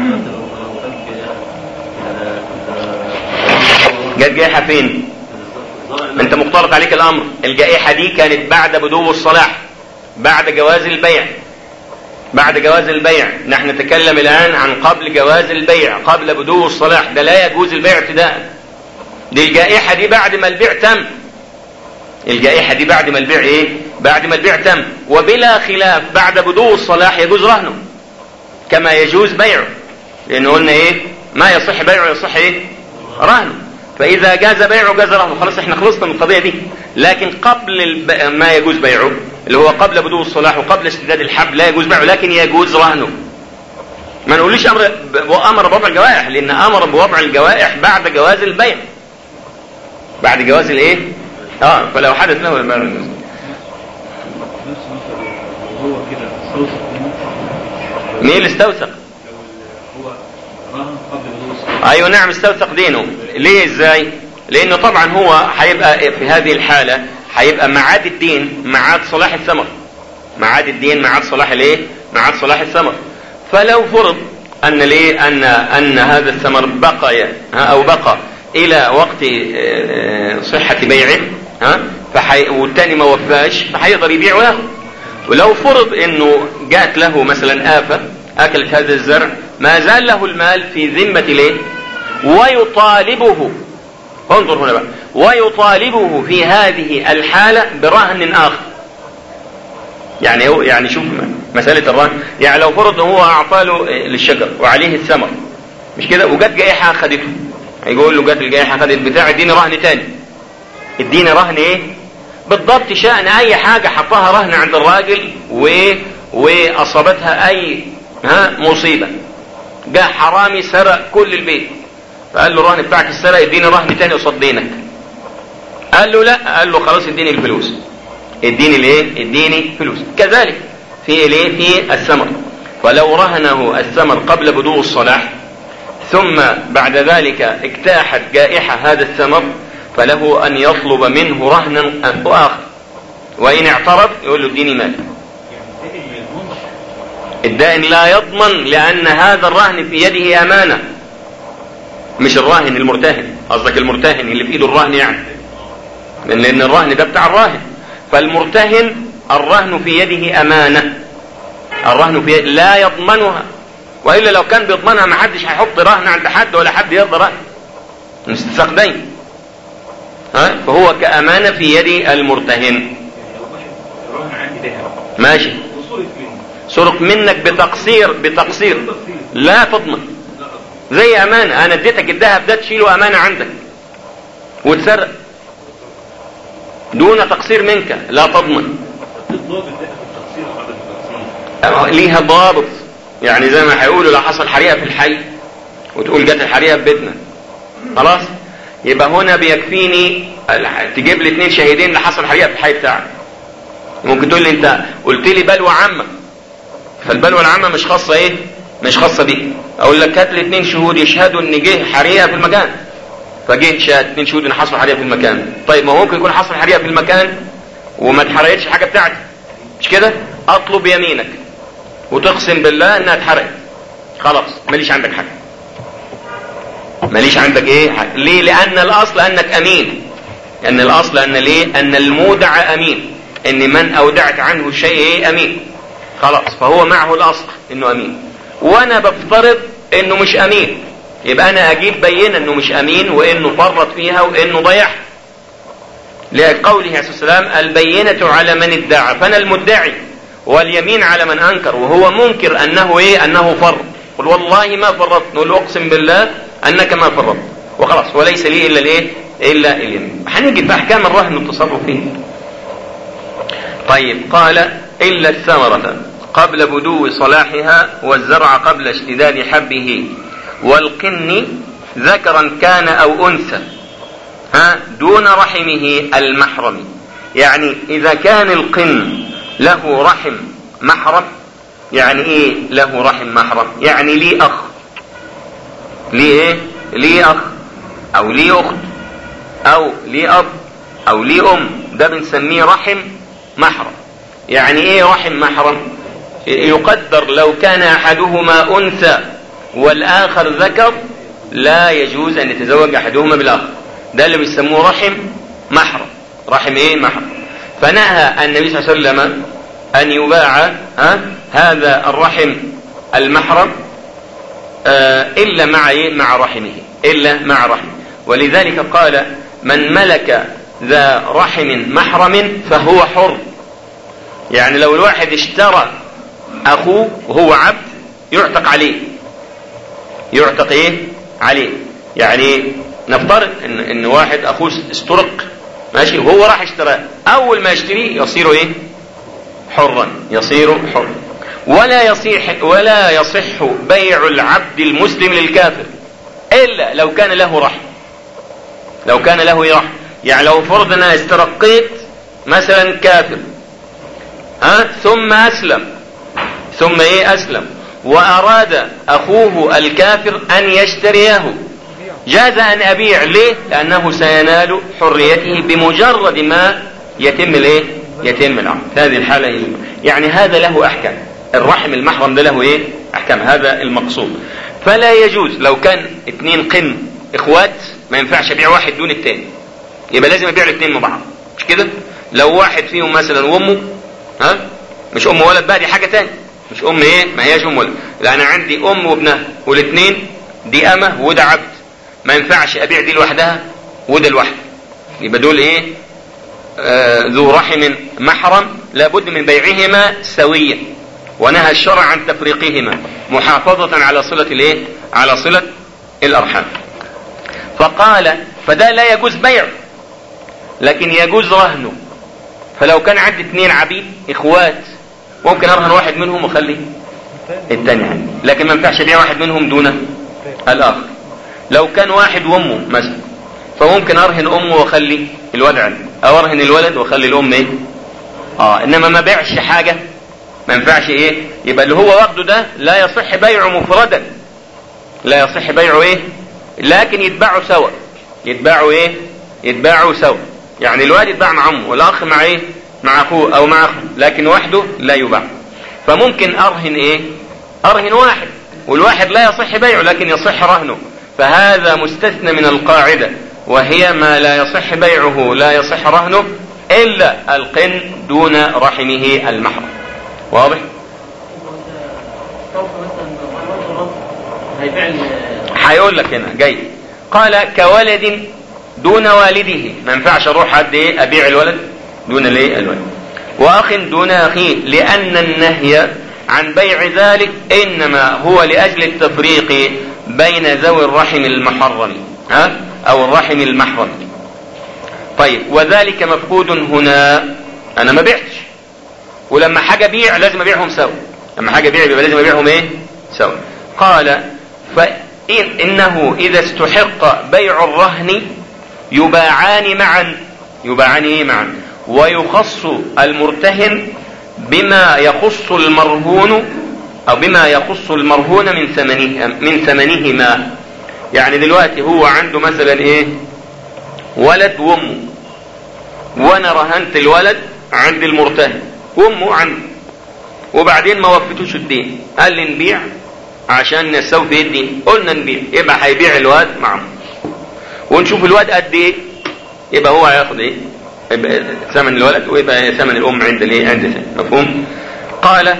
جت جائحه فين؟ انت مختلط عليك الامر. الجائحة دي كانت بعد بدو الصلاح، بعد جواز البيع، بعد جواز البيع. نحن نتكلم الان عن قبل جواز البيع، قبل بدو الصلاح، ده لا يجوز البيع ابتداء. دي الجائحة دي بعد ما البيع تم. الجائحة دي بعد ما البيع ايه؟ بعد ما البيع تم. وبلا خلاف بعد بدو الصلاح يجوز رهنه كما يجوز بيعه، لانه قلنا ايه؟ ما يصح بيعه يصح ايه؟ رهنه. فإذا جاز بيعه جاز رهنه، خلاص احنا خلصنا من القضية دي. لكن قبل الب... ما يجوز بيعه اللي هو قبل بدو الصلاح وقبل اشتداد الحب لا يجوز بيعه، لكن يجوز رهنه. ما نقوليش امر ب... امر بوضع الجوائح، لان امر بوضع الجوائح بعد جواز البيع، بعد جواز الايه؟ اه فلو حدث له المال مين اللي استوثق؟ ايوه نعم استوثق دينه. ليه ازاي؟ لانه طبعا هو هيبقى في هذه الحالة هيبقى معاد الدين معاد صلاح الثمر، معاد الدين معاد صلاح الايه؟ معاد صلاح الثمر. فلو فرض ان ليه ان ان هذا الثمر بقي او بقى الى وقت صحة بيعه ها فحي... والتاني ما وفاش فهيقدر يبيع وياخد. ولو فرض انه جاءت له مثلا آفة اكلت هذا الزرع ما زال له المال في ذمة ليه ويطالبه، انظر هنا بقى، ويطالبه في هذه الحالة برهن آخر. يعني هو يعني شوف مسألة الرهن، يعني لو فرض هو أعطى له للشجر وعليه الثمر مش كده وجت جائحة خدته، هيقول له جت الجائحة خدت بتاع اديني رهن تاني، اديني رهن ايه بالضبط شأن اي حاجة حطها رهن عند الراجل وايه واصابتها اي ها مصيبة، جاء حرامي سرق كل البيت فقال له الرهن بتاعك السرق اديني رهن تاني قصاد دينك. قال له لا، قال له خلاص اديني الفلوس، اديني الايه اديني فلوس. كذلك في الايه في الثمر، فلو رهنه الثمر قبل بدو الصلاح ثم بعد ذلك اجتاحت جائحة هذا الثمر فله ان يطلب منه رهنا اخر، وان اعترض يقول له اديني مال. الدائن لا يضمن لان هذا الرهن في يده امانة، مش الراهن المرتهن، قصدك المرتهن اللي في ايده الرهن يعني، لان الرهن ده بتاع الراهن، فالمرتهن الرهن في يده امانة، الرهن في يده لا يضمنها، والا لو كان بيضمنها ما حدش هيحط رهن عند حد ولا حد يرضى رهن مستساق دين، ها فهو كأمانة في يد المرتهن. ماشي سرق منك بتقصير بتقصير لا تضمن، زي امانة انا اديتك الذهب ده تشيله امانة عندك وتسرق دون تقصير منك لا تضمن. ليها ضابط، يعني زي ما هيقولوا لو حصل حريقة في الحي وتقول جت الحريقة في بيتنا خلاص يبقى هنا بيكفيني تجيب لي اثنين شهيدين اللي حصل حريقة في الحي بتاعك. ممكن تقول لي انت قلت لي بلوى عامة، فالبلوى العامة مش خاصة ايه مش خاصة بيه، اقول لك هات لي اثنين شهود يشهدوا ان جه حريقة في المكان، فجه شهد اثنين شهود ان حصل حريقة في المكان. طيب ما ممكن يكون حصل حريقة في المكان وما اتحرقتش حاجة بتاعتي مش كده، اطلب يمينك وتقسم بالله انها اتحرقت خلاص ماليش عندك حاجة، ماليش عندك ايه حاجة. ليه؟ لان الاصل انك امين، لان الاصل ان ليه ان المودع امين، ان من اودعت عنه الشيء ايه امين خلاص، فهو معه الاصل انه امين، وانا بفترض انه مش امين يبقى انا اجيب بينه انه مش امين وانه فرط فيها وانه ضيعها، لقوله عليه الصلاة والسلام البينة على من ادعى، فانا المدعي واليمين على من انكر وهو منكر انه ايه انه فرط، قل والله ما فرطت، نقول اقسم بالله انك ما فرطت وخلاص وليس لي الا الايه الا اليمين. هنيجي في احكام الرهن والتصرف فيه. طيب قال الا الثمرة قبل بدو صلاحها والزرع قبل اشتداد حبه والقن ذكرا كان او انثى ها دون رحمه المحرم. يعني اذا كان القن له رحم محرم، يعني ايه له رحم محرم؟ يعني ليه اخ، ليه ايه ليه اخ او ليه اخت او ليه اب او ليه ام، ده بنسميه رحم محرم. يعني ايه رحم محرم؟ يقدر لو كان احدهما انثى والاخر ذكر لا يجوز ان يتزوج احدهما بالاخر، ده اللي بيسموه رحم محرم، رحم ايه محرم. فنهى النبي صلى الله عليه وسلم ان يباع ها هذا الرحم المحرم آه الا مع ايه مع رحمه، الا مع رحمه. ولذلك قال من ملك ذا رحم محرم فهو حر. يعني لو الواحد اشترى اخوه وهو عبد يعتق عليه، يعتق ايه عليه. يعني نفترض ان ان واحد اخوه استرق ماشي وهو راح اشتراه، اول ما يشتريه يصير ايه حرا، يصير حرا. ولا يصح ولا يصح بيع العبد المسلم للكافر الا لو كان له رحم، لو كان له رحم. يعني لو فرض انا استرقيت مثلا كافر ها ثم اسلم ثم ايه اسلم واراد اخوه الكافر ان يشتريه، جاز ان ابيع. ليه؟ لانه سينال حريته بمجرد ما يتم الايه يتم العقد. هذه الحالة إيه؟ يعني هذا له احكام، الرحم المحرم ده له ايه احكام، هذا المقصود. فلا يجوز لو كان اتنين قن اخوات ما ينفعش ابيع واحد دون التاني، يبقى لازم ابيع الاثنين مع بعض كده؟ لو واحد فيهم مثلا وامه، ها، مش ام ولد بقى، دي حاجه تاني، مش ام ايه، ما هياش ام ولد، لا انا عندي ام وابنها والاثنين دي امه وده عبد، ما ينفعش ابيع دي لوحدها وده لوحده، يبقى دول ايه؟ آه ذو رحم محرم، لابد من بيعهما سويا، ونهى الشرع عن تفريقهما محافظة على صلة الايه؟ على صلة الارحام. فقال فده لا يجوز بيع، لكن يجوز رهنه. فلو كان عندي اثنين عبيد اخوات ممكن ارهن واحد منهم واخلي الثاني عندي، لكن ما ينفعش ابيع واحد منهم دون الاخر. لو كان واحد وامه مثلا فممكن ارهن امه واخلي الولد عندي، او ارهن الولد واخلي الام ايه؟ اه انما ما بيعش حاجه، ما ينفعش ايه؟ يبقى اللي هو واخده ده لا يصح بيعه مفردا، لا يصح بيعه ايه؟ لكن يتباعوا سوا، يتباعوا ايه؟ يتباعوا سوا، يعني الولد يتباع مع امه والاخ مع ايه؟ مع اخوه او مع اخوه، لكن وحده لا يباع. فممكن ارهن ايه؟ ارهن واحد، والواحد لا يصح بيعه لكن يصح رهنه، فهذا مستثنى من القاعدة، وهي ما لا يصح بيعه لا يصح رهنه الا القن دون رحمه المحرم. واضح؟ هيقول لك هنا جاي، قال كولد دون والده، ما ينفعش اروح حد ايه ابيع الولد دون الايه الولد، واخ دون اخيه، لان النهي عن بيع ذلك انما هو لاجل التفريق بين ذوي الرحم المحرم، ها، او الرحم المحرم. طيب وذلك مفقود هنا، انا ما بعتش، ولما حاجه بيع لازم ابيعهم سوا، لما حاجه بيع يبقى لازم ابيعهم ايه سوا. قال فإنه إذا استحق بيع الرهن يباعان معا، يباعان إيه معا، ويخص المرتهن بما يخص المرهون، أو بما يخص المرهون من ثمنه من ثمنهما. يعني دلوقتي هو عنده مثلا إيه ولد وأمه، وأنا رهنت الولد عند المرتهن وأمه عندي، وبعدين ما وفتوش الدين، قال لي نبيع عشان نستوفي الدين، قلنا نبيع، يبقى هيبيع الواد معه ونشوف الواد قد ايه، يبقى هو هياخد ايه؟ يبقى ثمن الولد ويبقى ثمن الام عند الايه؟ عند ثمن. مفهوم؟ قال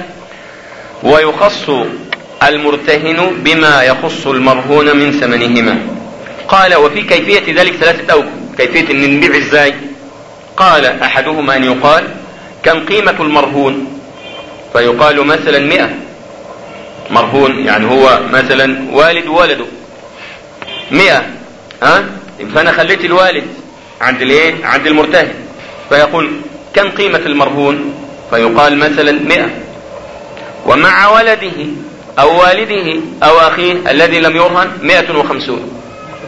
ويخص المرتهن بما يخص المرهون من ثمنهما. قال وفي كيفية ذلك ثلاثة أوجه، كيفية ان نبيع ازاي؟ قال احدهما ان يقال كم قيمة المرهون، فيقال مثلا مئة مرهون، يعني هو مثلا والد وولده مئة، ها، فانا خليت الوالد عند الايه؟ عند المرتهن، فيقول كم قيمة المرهون، فيقال مثلا مئة، ومع ولده او والده او اخيه الذي لم يرهن مئة وخمسون،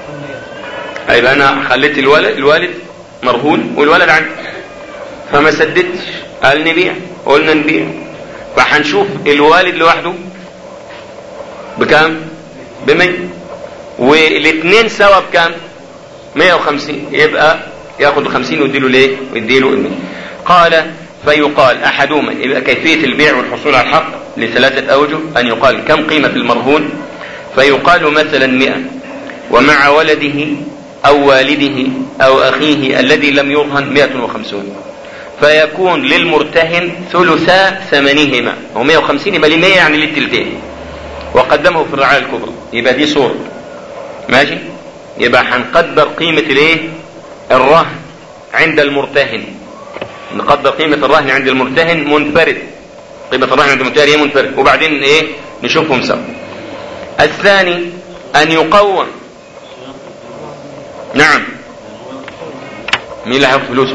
يبقى انا خليت الولد الوالد مرهون والولد عندي، فما سددتش، قال نبيع، قلنا نبيع، فحنشوف الوالد لوحده بكام؟ بمية، والاثنين سوا بكام؟ مية وخمسين، يبقى ياخد خمسين ويديله ليه؟ ويديله المية. قال فيقال احدهما، يبقى كيفية البيع والحصول على الحق لثلاثة اوجه، ان يقال كم قيمة المرهون، فيقال مثلا مئة، ومع ولده او والده او اخيه الذي لم يرهن مئة وخمسون، فيكون للمرتهن ثلثا ثمنهما، هو مئة وخمسين يبقى لمية يعني للتلتين، وقدمه في الرعاية الكبرى، يبقى دي صورة ماشي. يبقى هنقدر قيمة الايه؟ الرهن عند المرتهن، نقدر قيمة الرهن عند المرتهن منفرد، قيمة الرهن عند المرتهن هي منفرد، وبعدين ايه؟ نشوفهم سوا. الثاني ان يقوم، نعم، مين اللي هياخد فلوسه؟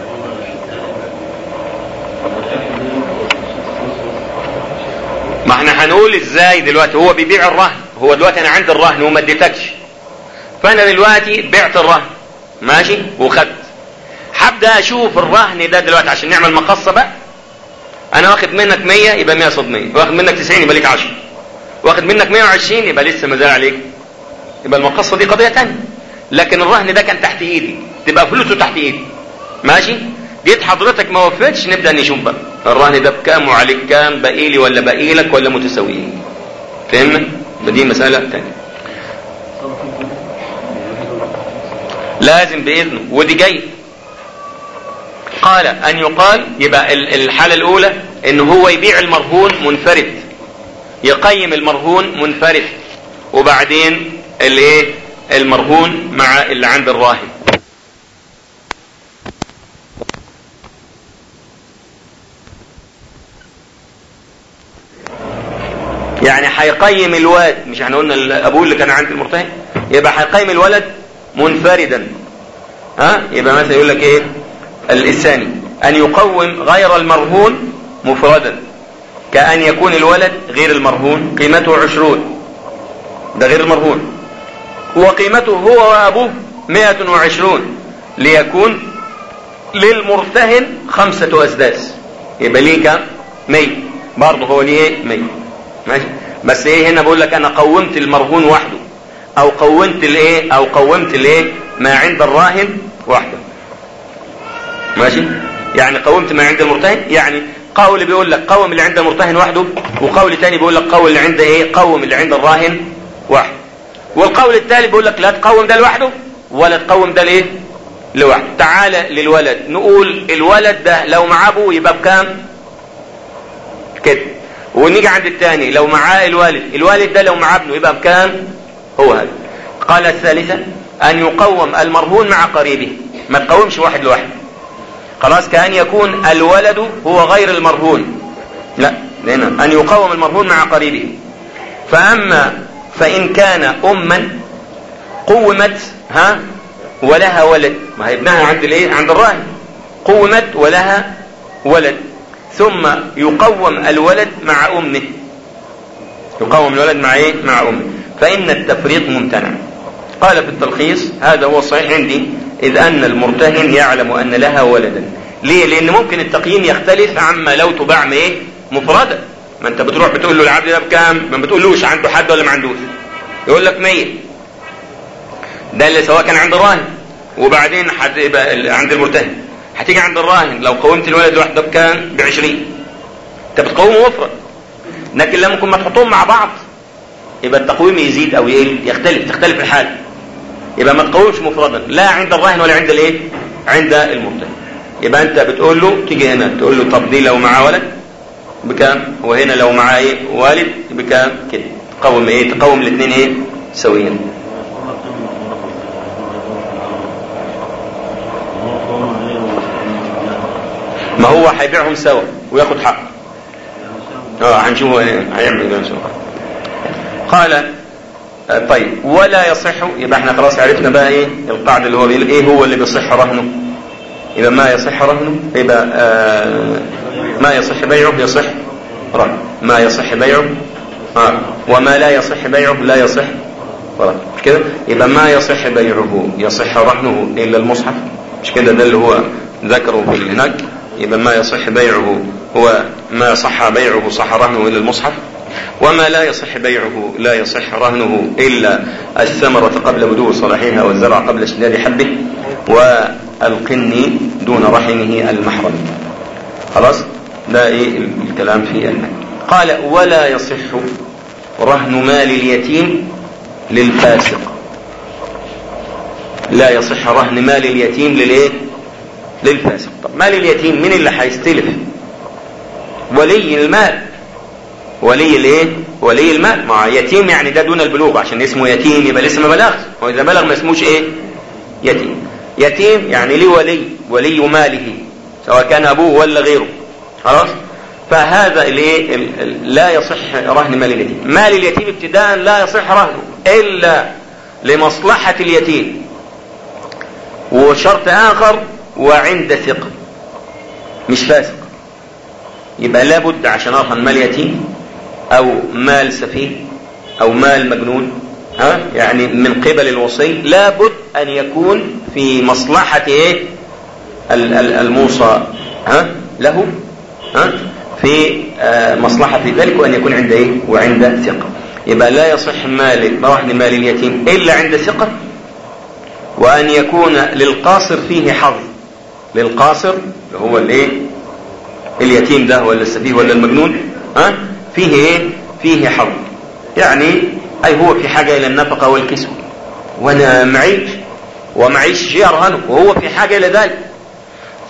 ما احنا هنقول ازاي دلوقتي هو بيبيع الرهن، هو دلوقتي انا عندي الرهن وما اديتكش، فانا دلوقتي بعت الرهن ماشي وخدت، هبدا اشوف الرهن ده دلوقتي عشان نعمل مقصه بقى، انا واخد منك مية يبقى مية صد مية، واخد منك تسعين يبقى ليك عشرة، واخد منك مية وعشرين يبقى لسه ما زال عليك، يبقى المقصه دي قضيه ثانيه. لكن الرهن ده كان تحت ايدي، تبقى فلوسه تحت ايدي ماشي. جيت حضرتك ما وفيتش، نبدا نشوف بقى الرهن ده بكام وعليك كام، باقي لي ولا باقي لك ولا متساويين، فهمنا؟ دي مساله ثانيه لازم باذنه، ودي جاي قال أن يقال، يبقى الحالة الأولى إن هو يبيع المرهون منفرد، يقيم المرهون منفرد، وبعدين الايه المرهون مع اللي عند الراهن. يعني هيقيم الولد، مش احنا قلنا الابوه اللي كان عند المرتهن، يبقى هيقيم الولد منفردا. ها يبقى مثلا يقول لك ايه الثاني ان يقوم غير المرهون مفردا، كأن يكون الولد غير المرهون قيمته عشرون، ده غير المرهون، وقيمته هو وابوه مئة وعشرون، ليكون للمرتهن خمسة اسداس، يبقى ليه كام؟ مية، برضه هو ليه ايه؟ مية. ماشي، بس ايه هنا بقول لك انا قومت المرهون وحده، او قومت الايه او قومت الايه ما عند الراهن وحده. ماشي، يعني قومت ما عند المرتهن، يعني قول بيقول لك قوم اللي عند المرتهن وحده، وقول تاني بيقول لك قول اللي عند ايه قوم اللي عند الراهن وحده، والقول الثالث بيقول لك لا تقوم ده لوحده ولا تقوم ده ليه لوحده. تعالى للولد، نقول الولد ده لو معاه ابوه يبقى بكام كده، ونيجي عند الثاني لو معاه الوالد، الوالد ده لو معاه ابنه يبقى بكام؟ هو هذا. قال الثالثة ان يقوم المرهون مع قريبه، ما تقومش واحد لوحده، خلاص، كأن يكون الولد هو غير المرهون، لا، لأن أن يقوم المرهون مع قريبه. فأما فإن كان أما قومت ها ولها ولد، ما هي ابنها عند الايه عند الراهن، قومت ولها ولد، ثم يقوم الولد مع أمه، يقوم الولد مع ايه مع أمه، فإن التفريق ممتنع. قال في التلخيص هذا هو الصحيح عندي، إذ أن المرتهن يعلم أن لها ولدا. ليه؟ لأن ممكن التقييم يختلف عما لو تباع ايه مفردة، ما انت بتروح بتقول له العبد ده بكام، ما بتقولوش عنده حد ولا ما عندوش، يقول لك مية، ده اللي سواء كان عند الراهن، وبعدين هتبقى عند المرتهن، هتيجي عند الراهن لو قومت الولد لوحده بكام؟ بعشرين، انت بتقومه مفرد، لكن لما ممكن ما تحطهم مع بعض يبقى التقويم يزيد او يقل، يختلف تختلف الحال، يبقى ما تقومش مفردا لا عند الراهن ولا عند الايه عند المرتهن. يبقى انت بتقول له تيجي هنا تقول له طب دي لو معاه ولد بكام، وهنا لو معاه ايه والد بكام كده، تقوم ايه تقوم الاثنين ايه سويا. ما هو هيبيعهم سوا وياخد حقه، اه هنشوف هيعمل ايه. قال طيب ولا يصح، يبقى احنا خلاص عرفنا بقى ايه القاعده اللي هو بيقول ايه هو اللي بيصح رهنه، يبقى ما يصح رهنه يبقى آه ما يصح بيعه يصح رهنه، ما يصح بيعه آه وما لا يصح بيعه لا يصح رهنه، مش كده؟ يبقى ما يصح بيعه يصح رهنه الا المصحف، مش كده؟ ده اللي هو ذكره في هناك، يبقى ما يصح بيعه هو ما صح بيعه صح رهنه الا المصحف، وما لا يصح بيعه لا يصح رهنه إلا الثمرة قبل بدو صلاحها والزرع قبل اشتداد حبه والقني دون رحمه المحرم. خلاص ده ايه الكلام في النهي. قال ولا يصح رهن مال اليتيم للفاسق، لا يصح رهن مال اليتيم للايه للفاسق. طب مال اليتيم مين اللي هيستلف؟ ولي المال، ولي الايه ولي المال، مع يتيم يعني ده دون البلوغ، عشان اسمه يتيم يبقى لسه ما بلغش، واذا بلغ ما اسموش ايه يتيم. يتيم يعني ليه ولي، ولي ماله سواء كان ابوه ولا غيره، خلاص. فهذا الايه لا يصح رهن مال اليتيم. مال اليتيم ابتداء لا يصح رهنه الا لمصلحة اليتيم، وشرط اخر وعند ثقة مش فاسق، يبقى لابد عشان ارهن مال يتيم او مال سفيه او مال مجنون ها يعني من قبل الوصي لابد ان يكون في مصلحة ايه الموصى ها له ها في آه مصلحة في ذلك، وان يكون عند ايه وعند ثقة. يبقى لا يصح مال رهن مال اليتيم الا عند ثقة، وان يكون للقاصر فيه حظ، للقاصر اللي هو الايه اليتيم ده ولا السفيه ولا المجنون ها فيه ايه فيه حظ، يعني اي هو في حاجة الى النفقة والكسوة وانا معيش ومعيش شيء ارهنه وهو في حاجة الى ذلك،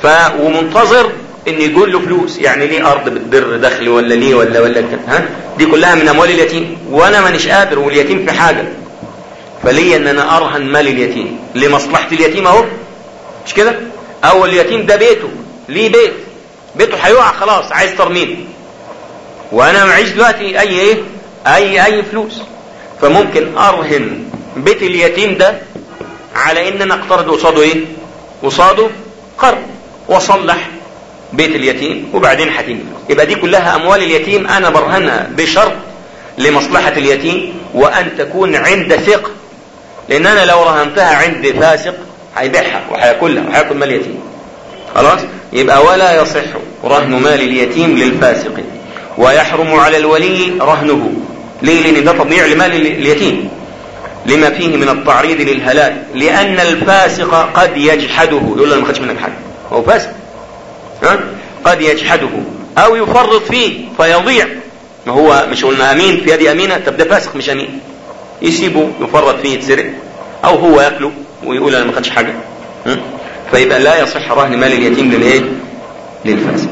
ف ومنتظر ان يقول له فلوس، يعني ليه ارض بتدر دخل ولا ليه ولا ولا ها، دي كلها من اموال اليتيم، وانا مانيش قادر واليتيم في حاجه، فليه ان انا ارهن مال اليتيم لمصلحه اليتيم اهو، مش كده؟ او اليتيم ده بيته، ليه بيت، بيته هيقع خلاص عايز ترميم، وانا معيش دلوقتي اي ايه اي اي فلوس، فممكن ارهن بيت اليتيم ده على ان انا اقترض قصاده ايه، قصاده قرض، واصلح بيت اليتيم وبعدين هتيجي. يبقى دي كلها اموال اليتيم انا برهنها بشرط لمصلحة اليتيم وان تكون عند ثقة، لان انا لو رهنتها عند فاسق هيبيعها وهياكلها وهياكل مال اليتيم خلاص. يبقى ولا يصح رهن مال اليتيم للفاسق، ويحرم على الولي رهنه. ليه؟ لان ده تضييع لمال اليتيم لما فيه من التعريض للهلاك، لان الفاسق قد يجحده، يقول له انا ما خدش منك حاجه، هو فاسق ها؟ قد يجحده او يفرط فيه فيضيع، ما هو مش قلنا امين في يد امينه، طب ده فاسق مش امين، يسيبه يفرط فيه يتسرق، او هو ياكله ويقول انا ما خدش حاجه، فيبقى لا يصح رهن مال اليتيم للايه؟ للفاسق.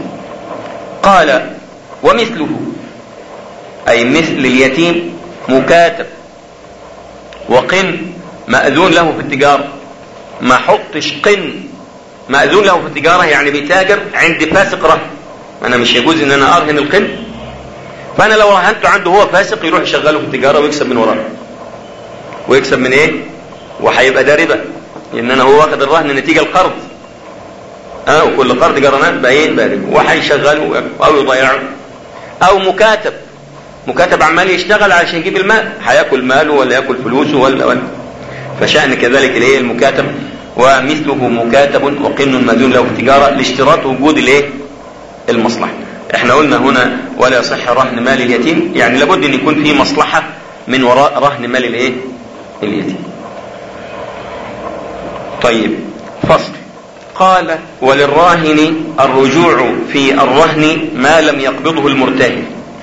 قال ومثله، اي مثل اليتيم مكاتب وقن مأذون له في التجاره، ما حطش قن مأذون له في التجاره يعني بيتاجر عند فاسق رهن، انا مش يجوز ان انا ارهن القن، فانا لو رهنته عنده هو فاسق يروح يشغله في التجاره ويكسب من وراه، ويكسب من ايه؟ وهيبقى ده ربا، لان انا هو واخد الرهن نتيجه القرض اه وكل قرض جرنات باين بارد، وهيشغله او يضيعه. او مكاتب، مكاتب عمال يشتغل عشان يجيب المال، هياكل ماله ولا ياكل فلوسه ولا ولا فشأن كذلك الايه؟ المكاتب. ومثله مكاتب وقن مأذون له في التجاره لاشتراط وجود الايه؟ المصلحه. احنا قلنا هنا ولا يصح رهن مال اليتيم، يعني لابد ان يكون في مصلحه من وراء رهن مال الايه؟ اليتيم. طيب فصل. قال وللراهن الرجوع في الرهن ما لم يقبضه المرتهن،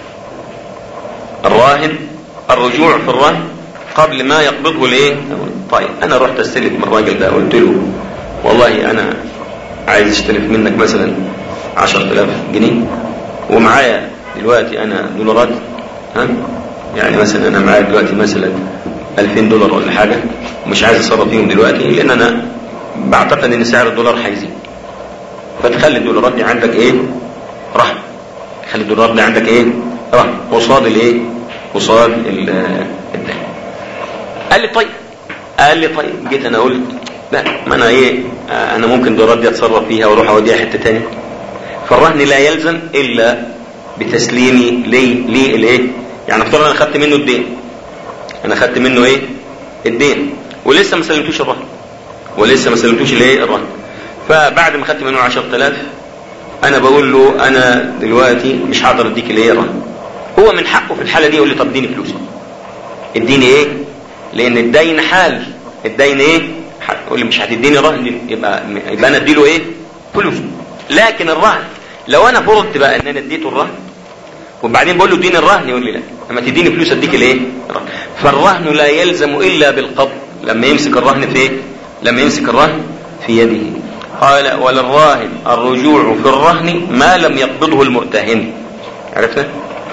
الراهن الرجوع في الرهن قبل ما يقبضه الايه؟ طيب انا رحت استلف من الراجل ده، قلت له والله انا عايز استلف منك مثلا عشرة آلاف جنيه، ومعايا دلوقتي انا دولارات ها، يعني مثلا انا معايا دلوقتي مثلا ألفين دولار ولا حاجه، ومش عايز اصرف فيهم دلوقتي لان انا بعتقد ان سعر الدولار هيزيد، فتخلي الدولارات دي عندك ايه؟ رهن، خلي الدولارات دي عندك ايه؟ رهن قصاد الايه؟ قصاد الدين. قال لي طيب، قال لي طيب، جيت انا قلت لا، ما انا ايه، انا ممكن الدولارات دي اتصرف فيها واروح اوديها حته ثانيه، فالرهن لا يلزم الا بتسليمي لي لي الايه؟ يعني افترض انا خدت منه الدين، انا خدت منه ايه؟ الدين، ولسه ما سلمتوش الرهن، ولسه ما سلمتوش الايه؟ الرهن. فبعد ما خدت منه عشرة آلاف انا بقول له انا دلوقتي مش هقدر اديك الايه؟ الرهن. هو من حقه في الحاله دي يقول لي طب اديني فلوسي، اديني ايه؟ لان الدين حال، الدين ايه؟ يقول لي مش هتديني رهن، يبقى يبقى انا اديله ايه؟ فلوس. لكن الرهن لو انا فرضت بقى ان انا اديته الرهن وبعدين بقول له اديني الرهن، يقول لي لا، لما تديني فلوس اديك الايه؟ الرهن. فالرهن لا يلزم الا بالقبض، لما يمسك الرهن في ايه؟ لما يمسك الرهن في يده. قال وللراهن الرجوع في الرهن ما لم يقبضه المرتهن. عرفنا؟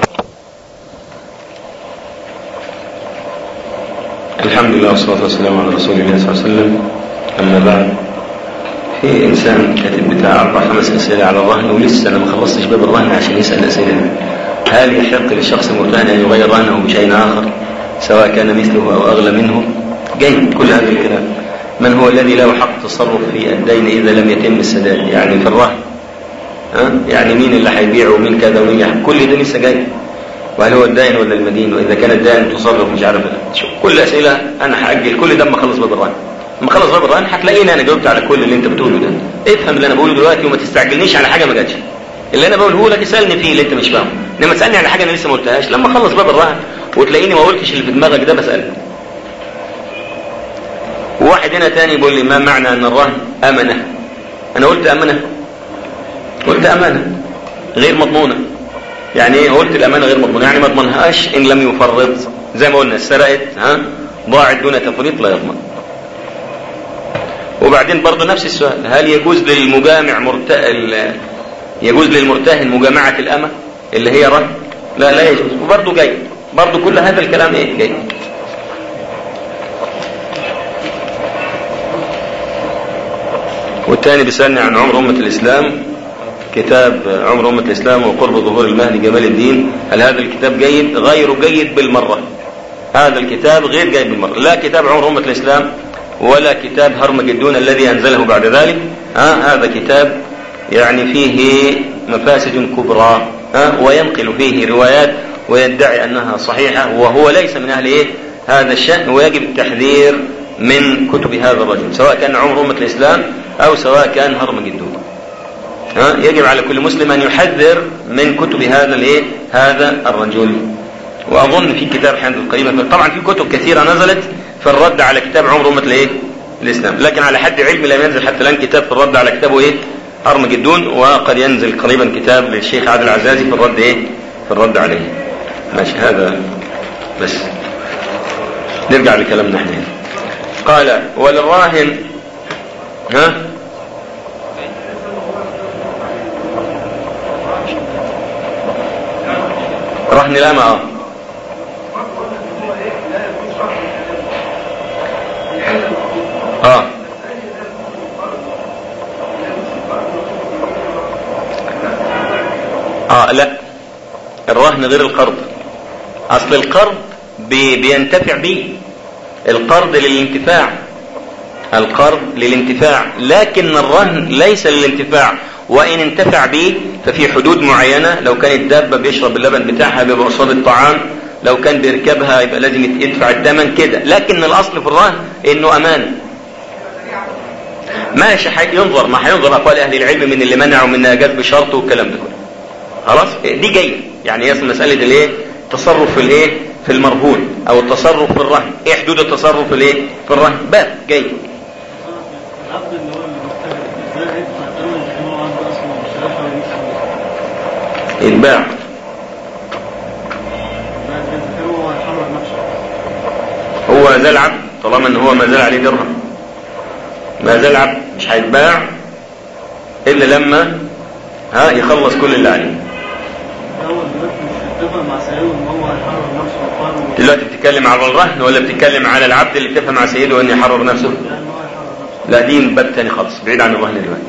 الحمد لله والصلاة والسلام على رسول الله صلى الله عليه وسلم. أما بعد، في إنسان كاتب بتاع أربع خمس أسئلة على الرهن ولسه أنا ما خلصتش باب الرهن عشان يسأل الأسئلة. هل يحق للشخص المرتهن أن يغير رهنه بشيء آخر سواء كان مثله أو أغلى منه؟ جيد كل هذا الكلام. من هو الذي له حق التصرف في الدين إذا لم يتم السداد؟ يعني في الرهن ها؟ يعني مين اللي هيبيعه ومين كذا ومين يحق؟ كل ده لسه جاي. وهل هو الدائن ولا المدين؟ واذا كان الدائن تصرف مش عارف. كل اسئله انا هاجل كل ده اما اخلص باب الرهن. اما اخلص باب الرهن هتلاقيني انا جاوبت على كل اللي انت بتقوله ده. افهم اللي انا بقوله دلوقتي وما تستعجلنيش على حاجه ما جاتش. اللي انا بقوله لك اسالني فيه اللي انت مش فاهمه، انما تسالني على حاجه انا لسه ما قلتهاش لما اخلص باب الرهن وتلاقيني ما قلتش اللي في دماغك ده بسالك. وواحد هنا تاني يقول لي ما معنى ان الرهن امنه؟ انا قلت امنه؟ قلت امانه غير مضمونه. يعني ايه قلت الامانه غير مضمونه؟ يعني ما اضمنهاش ان لم يفرط، زي ما قلنا سرقت ها ضاعت دون تفريط لا يضمن. وبعدين برضه نفس السؤال، هل يجوز للمجامع مرتهن يجوز للمرتهن مجامعة الأمة اللي هي رهن؟ لا لا يجوز. وبرضه جاي برضه كل هذا الكلام ايه جاي. والثاني بيسألني عن عمر أمة الإسلام، كتاب عمر أمة الإسلام وقرب ظهور المهدي جمال الدين، هل هذا الكتاب جيد؟ غير جيد بالمرة. هذا الكتاب غير جيد بالمرة، لا كتاب عمر أمة الإسلام ولا كتاب هرمجدون الذي أنزله بعد ذلك. ها هذا كتاب يعني فيه مفاسد كبرى، ها وينقل فيه روايات ويدعي أنها صحيحة وهو ليس من أهل إيه هذا الشأن، ويجب التحذير من كتب هذا الرجل سواء كان عمر أمة الإسلام أو سواء كان هرمجدون. ها يجب على كل مسلم أن يحذر من كتب هذا الإيه هذا الرجل. وأظن في كتاب حين القريبة، طبعا في كتب كثيرة نزلت في الرد على كتاب عمر أمة الإيه الإسلام، لكن على حد علمي لم ينزل حتى الآن كتاب في الرد على كتابه إيه هرمجدون، وقد ينزل قريبا كتاب للشيخ عادل العزازي في الرد إيه في الرد عليه. ماشي هذا بس. نرجع لكلامنا احنا. قال وللراهن ها رهن الأمة اه اه اه لا الرهن غير القرض. اصل القرض بي بينتفع به، القرض للانتفاع، القرض للانتفاع، لكن الرهن ليس للانتفاع، وإن انتفع به ففي حدود معينة. لو كانت دابة بيشرب اللبن بتاعها بيبقى قصاد الطعام، لو كان بيركبها يبقى لازم يدفع الثمن كده، لكن الأصل في الرهن إنه أمان. ماشي ينظر ما هينظر أقوال أهل العلم من اللي منعوا من أجاز بشرط والكلام ده كله. خلاص دي جاية يعني يصل مسألة الايه التصرف في الايه في المرهون او التصرف في الرهن. ايه حدود التصرف في الايه في الرهن؟ باب جاي. يتباع هو زال عبد طالما ان هو ما زال عليه درهم، ما زال عبد مش هيتباع الا لما ها يخلص كل اللي عليه. دلوقتي بتتكلم على الرهن ولا بتتكلم على العبد اللي اتفق مع سيده ان يحرر نفسه؟ لا دي باب تاني خالص بعيد عن الرهن دلوقتي.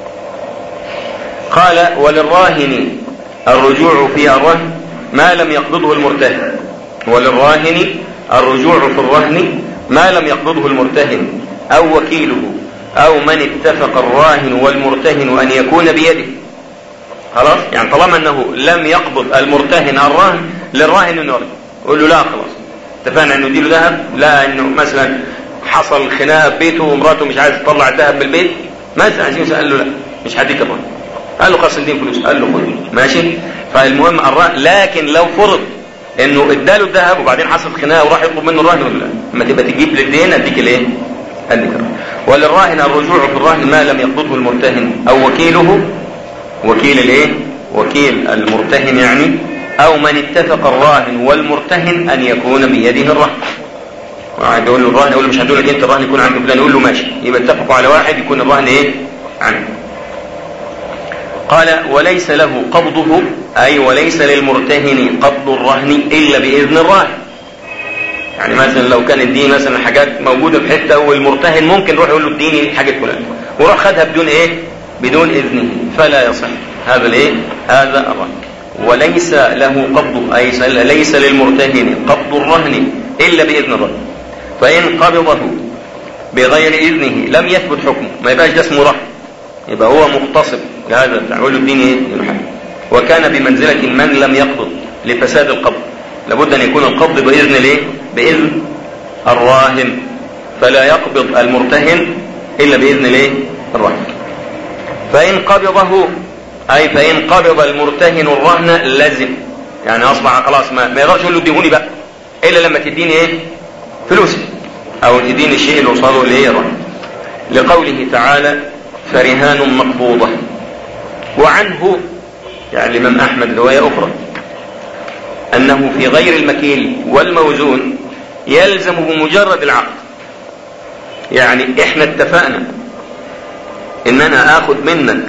قال وللراهن الرجوع في الرهن ما لم يقبضه المرتهن. وللراهن الرجوع في الرهن ما لم يقبضه المرتهن او وكيله او من اتفق الراهن والمرتهن ان يكون بيده. خلاص يعني طالما انه لم يقبض المرتهن الرهن للراهن انه يقول له لا خلاص اتفقنا انه يديله ذهب، لا انه مثلا حصل خناقه ببيته ومراته مش عايزه تطلع الذهب من البيت مثلا، عايزين قال له لا مش هديك الرهن، قال له خلاص اديني فلوس، قال له خد ماشي. فالمهم الرهن، لكن لو فرض انه اداله الذهب وبعدين حصل خناقه وراح يطلب منه الرهن ولا لا، اما تبقى تجيب للدين اديك الايه اديك الرهن. وللراهن الرجوع في الرهن ما لم يقبضه المرتهن او وكيله، وكيل الايه وكيل المرتهن يعني، او من اتفق الراهن والمرتهن ان يكون بيده الرهن. واحد يقول له الرهن يقول له مش هدول لك انت الرهن يكون عند فلان، يقول له ماشي، يبقى اتفقوا على واحد يكون الرهن ايه عنه. قال وليس له قبضه اي وليس للمرتهن قبض الرهن الا باذن الراهن. يعني مثلا لو كانت دي مثلا حاجات موجوده في حته والمرتهن ممكن يروح يقول له اديني حاجه فلان وراح خدها بدون ايه بدون اذنه فلا يصح هذا الايه هذا الرهن. وليس له قبض اي ليس للمرتهن قبض الرهن الا باذن الرهن، فان قبضه بغير اذنه لم يثبت حكمه، ما يبقاش ده اسمه رهن، يبقى هو مغتصب لهذا يقول له اديني ايه. وكان بمنزله من لم يقبض لفساد القبض، لابد ان يكون القبض باذن الايه باذن الراهن، فلا يقبض المرتهن الا باذن الايه الراهن. فإن قبضه أي فإن قبض المرتهن الرهن لازم، يعني أصبح خلاص ما, ما يقدرش يقول له اديهوني بقى إلا لما تديني إيه فلوسي أو تديني الشيء اللي وصله اللي هي الرهن، لقوله تعالى فرهان مقبوضة. وعنه يعني الإمام أحمد رواية أخرى أنه في غير المكيل والموزون يلزم بمجرد العقد، يعني إحنا اتفقنا ان انا اخد منك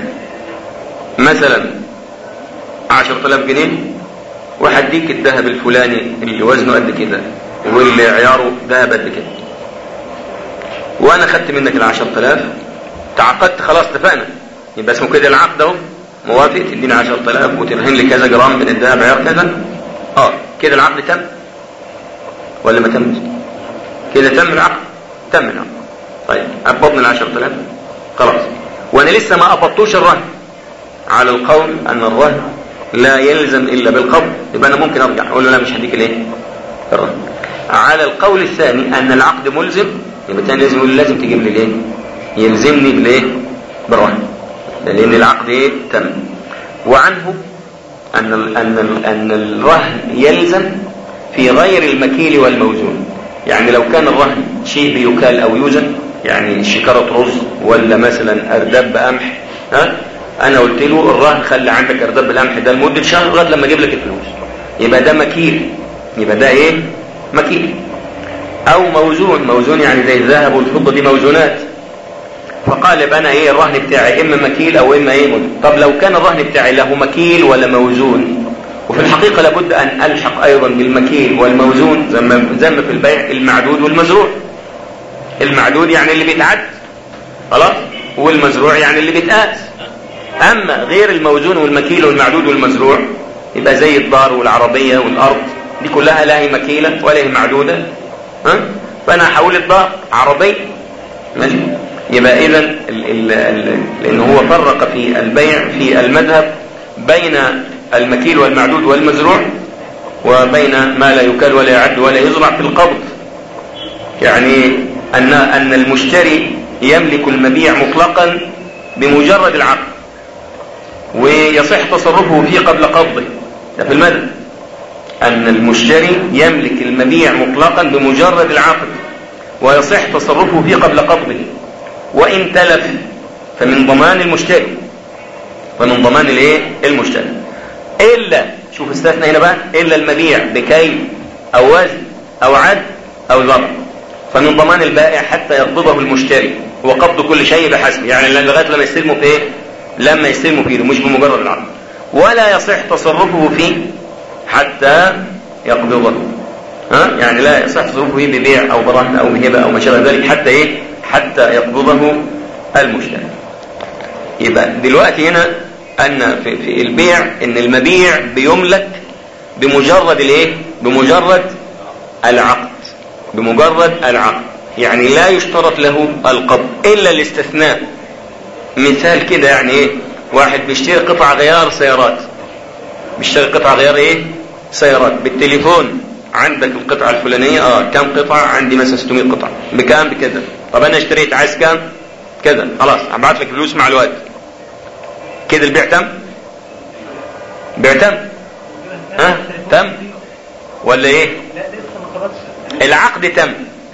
مثلا عشرة آلاف جنيه وهديك الذهب الفلاني اللي وزنه قد كده واللي عياره ذهب قد كده، وانا خدت منك العشرة آلاف، تعاقدت خلاص اتفقنا، يبقى اسمه كده العقد اهو، موافق تديني عشرة آلاف وترهن لي كذا جرام من الذهب عيار كذا. اه كده العقد تم ولا ما تمش؟ كده تم العقد، تم العقد. طيب قبضني العشرة آلاف خلاص، وانا لسه ما قبضتوش الرهن، على القول ان الرهن لا يلزم الا بالقبض، يبقى انا ممكن ارجع اقول له لا مش هديك الايه الرهن. على القول الثاني ان العقد ملزم، يبقى الثاني لازم يقول لازم تجيب لي الايه، يلزمني بالايه بالرهن، لان العقد ايه تم. وعنه ان ال ان ال ان الرهن يلزم في غير المكيل والموزون. يعني لو كان الرهن شيء بيكال او يوزن، يعني شكارة رز ولا مثلا ارداب قمح، ها انا قلت له الرهن خلي عندك ارداب القمح ده لمده شهر لغايه لما اجيب لك الفلوس، يبقى ده مكيل، يبقى ده ايه مكيل. او موزون، موزون يعني زي الذهب والفضه دي موزونات، فقال يبقى انا ايه الرهن بتاعي اما مكيل او اما ايه موزون. طب لو كان الرهن بتاعي له مكيل ولا موزون، وفي الحقيقه لابد ان الحق ايضا بالمكيل والموزون زي ما زي ما في البيع المعدود والمزروع. المعدود يعني اللي بيتعد خلاص، والمزروع يعني اللي بيتقاس. اما غير الموزون والمكيل والمعدود والمزروع يبقى زي الدار والعربيه والارض، دي كلها لا هي مكيله ولا هي معدوده، ها فانا هحول الدار عربيه ماشي. يبقى اذا لان هو فرق في البيع في المذهب بين المكيل والمعدود والمزروع وبين ما لا يكال ولا يعد ولا يزرع في القبض. يعني ان ان المشتري يملك المبيع مطلقا بمجرد العقد، ويصح تصرفه فيه قبل قبضه، ده في المذهب ان المشتري يملك المبيع مطلقا بمجرد العقد ويصح تصرفه فيه قبل قبضه، وان تلف فمن ضمان المشتري، فمن ضمان الايه المشتري، الا شوف استثنى هنا بقى، الا المبيع بكيل او وزن او عد او ضرب، فمن ضمان البائع حتى يقبضه المشتري، وقبض كل شيء بحسب، يعني لغايه لما يستلمه في ايه لما يستلمه فيه، مش بمجرد العقد. ولا يصح تصرفه فيه حتى يقبضه، ها يعني لا يصح تصرفه فيه ببيع او برهن او بهبه او ما شابه ذلك حتى ايه حتى يقبضه المشتري. يبقى دلوقتي هنا ان في, في البيع ان المبيع بيملك بمجرد الايه بمجرد العقد، بمجرد العقد، يعني لا يشترط له القبض الا الاستثناء. مثال كده يعني ايه، واحد بيشتري قطع غيار سيارات، بيشتري قطع غيار ايه سيارات بالتليفون، عندك القطعه الفلانيه اه كم قطعه؟ عندي مثلا ستمائة قطعه، بكام؟ بكذا. طب انا اشتريت، عايز كام؟ كذا، خلاص هبعت لك فلوس مع الوقت. كده البيع تم؟ بيع تم؟ ها تم ولا ايه؟ العقد تم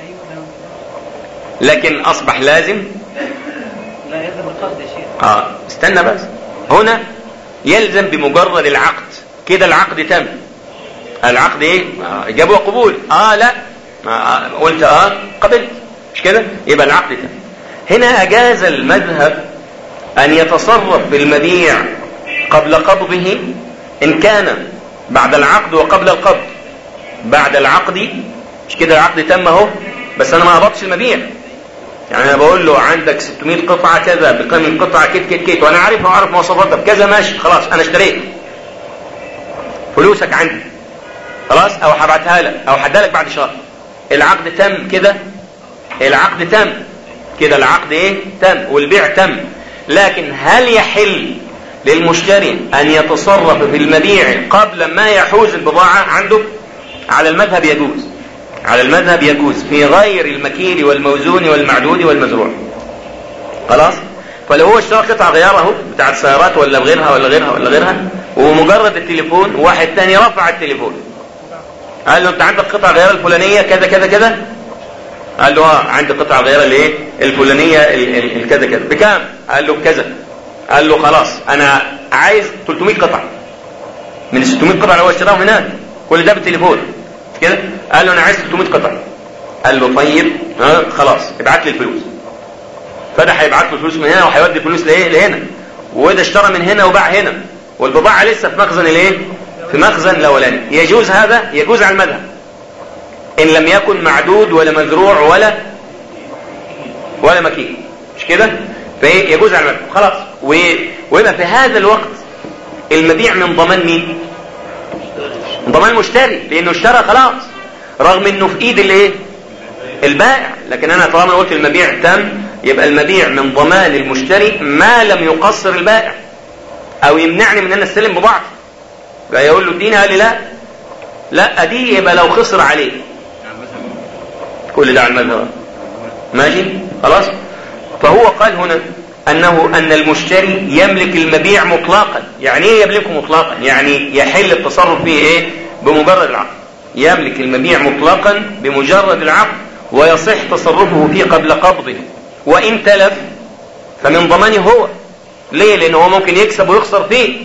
لكن اصبح لازم، لا يلزم القصد يا شيخ. اه استنى بس، هنا يلزم بمجرد العقد، كده العقد تم. العقد ايه؟ آه. اجابه وقبول، اه لا آه. قلت اه قبلت، مش كده؟ يبقى العقد تم. هنا اجاز المذهب ان يتصرف بالمبيع قبل قبضه ان كان بعد العقد وقبل القبض. بعد العقد مش كده العقد تم اهو، بس انا ما قبضتش المبيع، يعني انا بقول له عندك ستمائة قطعه كذا بقيمه القطعه كت كت كت، وانا عارف وعارف مواصفاتها بكذا، ماشي خلاص انا اشتريت، فلوسك عندي خلاص، او هبعتها لك او هديها لك بعد شهر. العقد تم كده، العقد تم كده، العقد ايه تم والبيع تم. لكن هل يحل للمشتري ان يتصرف في المبيع قبل ما يحوز البضاعه عنده؟ على المذهب يجوز، على المذهب يجوز في غير المكيل والموزون والمعدود والمزروع. خلاص، فلو هو اشترى قطع غياره بتاعت سيارات ولا غيرها ولا غيرها ولا غيرها، ومجرد التليفون واحد تاني رفع التليفون قال له انت عندك قطع غيار الفلانيه كذا كذا كذا، قال له اه عندي قطع غيار الايه الفلانيه الكذا كذا، بكام؟ قال له بكذا. قال له خلاص انا عايز ثلاثمائة قطعه من ال ستمائة قطعه اللي هو اشتراهم هناك، كل ده بالتليفون كده. قال له انا عايز ثلاثمائة قطعه. قال له طيب ها خلاص ابعت لي الفلوس. فده هيبعت له فلوس من هنا وهيودي فلوس لايه لهنا، وده اشترى من هنا وباع هنا، والبضاعة لسه في مخزن الايه في مخزن الاولاني. يجوز هذا، يجوز على المذهب ان لم يكن معدود ولا مزروع ولا ولا مكين، مش كده؟ فايه يجوز على المذهب خلاص. ويبقى في هذا الوقت المبيع من ضمان مين؟ من ضمان المشتري، لانه اشترى خلاص رغم انه في ايد الايه البائع. لكن انا طالما قلت المبيع تم، يبقى المبيع من ضمان المشتري ما لم يقصر البائع او يمنعني من ان استلم بضاعتي. جاي يقول له اديني، قال لي لا لا دي، يبقى لو خسر عليه. كل ده على المذهب ماشي خلاص. فهو قال هنا انه ان المشتري يملك المبيع مطلقا. يعني ايه يملكه مطلقا؟ يعني يحل التصرف فيه ايه بمجرد العقد. يملك المبيع مطلقا بمجرد العقد، ويصح تصرفه فيه قبل قبضه، وان تلف فمن ضمانه هو. ليه؟ لانه هو ممكن يكسب ويخسر فيه،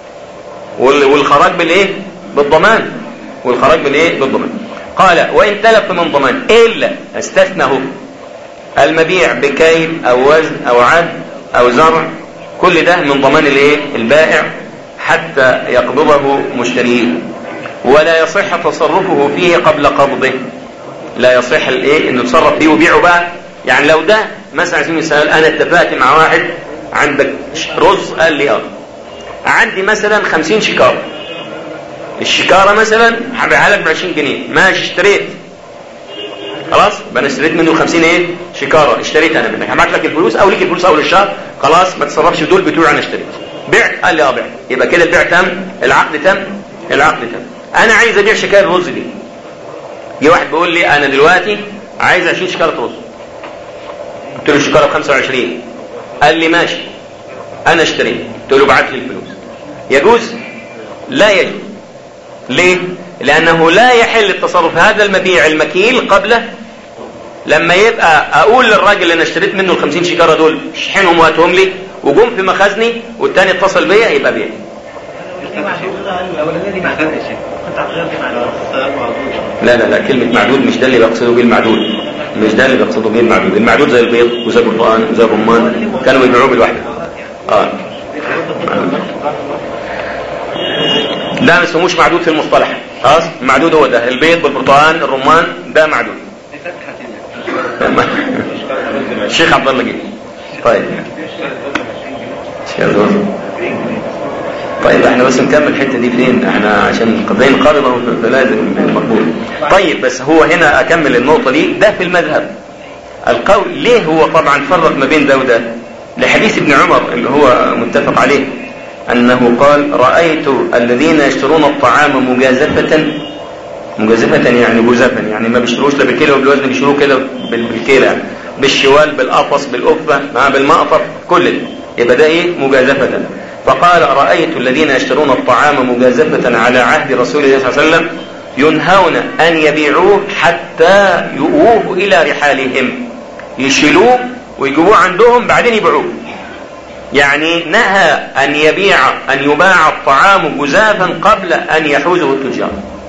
والخراج بالايه بالضمان، والخراج بالايه بالضمان. قال وان تلف من ضمان الا استثنه المبيع بكيل او وزن او عد او زرع، كل ده من ضمان الايه البائع حتى يقبضه مشتريه، ولا يصح تصرفه فيه قبل قبضه. لا يصح الايه انه يتصرف فيه ويبيعه بقى. يعني لو ده مثلا على سبيل المثال انا اتفقت مع واحد عندك رز، قال لي اه عندي مثلا خمسين شكارة، الشكارة مثلا هبيعها لك ب عشرين جنيه، ماشي اشتريت خلاص، انا اشتريت منه خمسين ايه شكارة، اشتريت انا منك، هبعت لك الفلوس او ليك الفلوس اول الشهر، خلاص ما تصرفش دول بتوع انا اشتريت. بعت؟ قال لي اه بعت. يبقى كده البيع تم، العقد تم، العقد تم. انا عايز ابيع شكاية الرز دي، جه واحد بيقول لي انا دلوقتي عايز عشرين شكارة رز، قلت له الشكارة ب خمسة وعشرين، قال لي ماشي انا اشتريت، قلت له بعت لي الفلوس. يجوز؟ لا يجوز. ليه؟ لانه لا يحل التصرف هذا المبيع المكيل قبله. لما يبقى اقول للراجل اللي انا اشتريت منه الخمسين شكارة دول اشحنهم وهاتهم لي، وجم في مخزني والتاني اتصل بيا، يبقى بيع. لا لا لا كلمة معدود مش ده اللي بيقصدوا بيه المعدود، مش ده اللي بيقصدوا بيه المعدود. المعدود زي البيض وزي البرتقال وزي الرمان كانوا يبيعوه بالوحدة. اه ده ما اسموش معدود في المصطلح. خلاص المعدود هو ده، البيض بالبرتقال الرمان ده معدود. الشيخ عبد الله جه. طيب طيب احنا بس نكمل الحته دي فين، احنا عشان قضيه قابضه فلازم مقبول. طيب بس هو هنا اكمل النقطه دي. ده في المذهب القول. ليه هو طبعا فرق ما بين ده وده؟ لحديث ابن عمر اللي هو متفق عليه انه قال رايت الذين يشترون الطعام مجازفه، مجازفه يعني جزافا، يعني ما بيشتروش لا بالكيلو بالوزن، بيشتروه كده بالكيلو، يعني بالشوال بالقفص بالقفه مع بالمقطف كل ده، يبقى ده ايه مجازفه. فقال رأيت الذين يشترون الطعام مجازفة على عهد رسول الله صلى الله عليه وسلم ينهون أن يبيعوه حتى يؤوه إلى رحالهم، يشيلوه ويجيبوه عندهم بعدين يبيعوه. يعني نهى أن يبيع أن يباع الطعام جزافا قبل أن يحوزه التجار.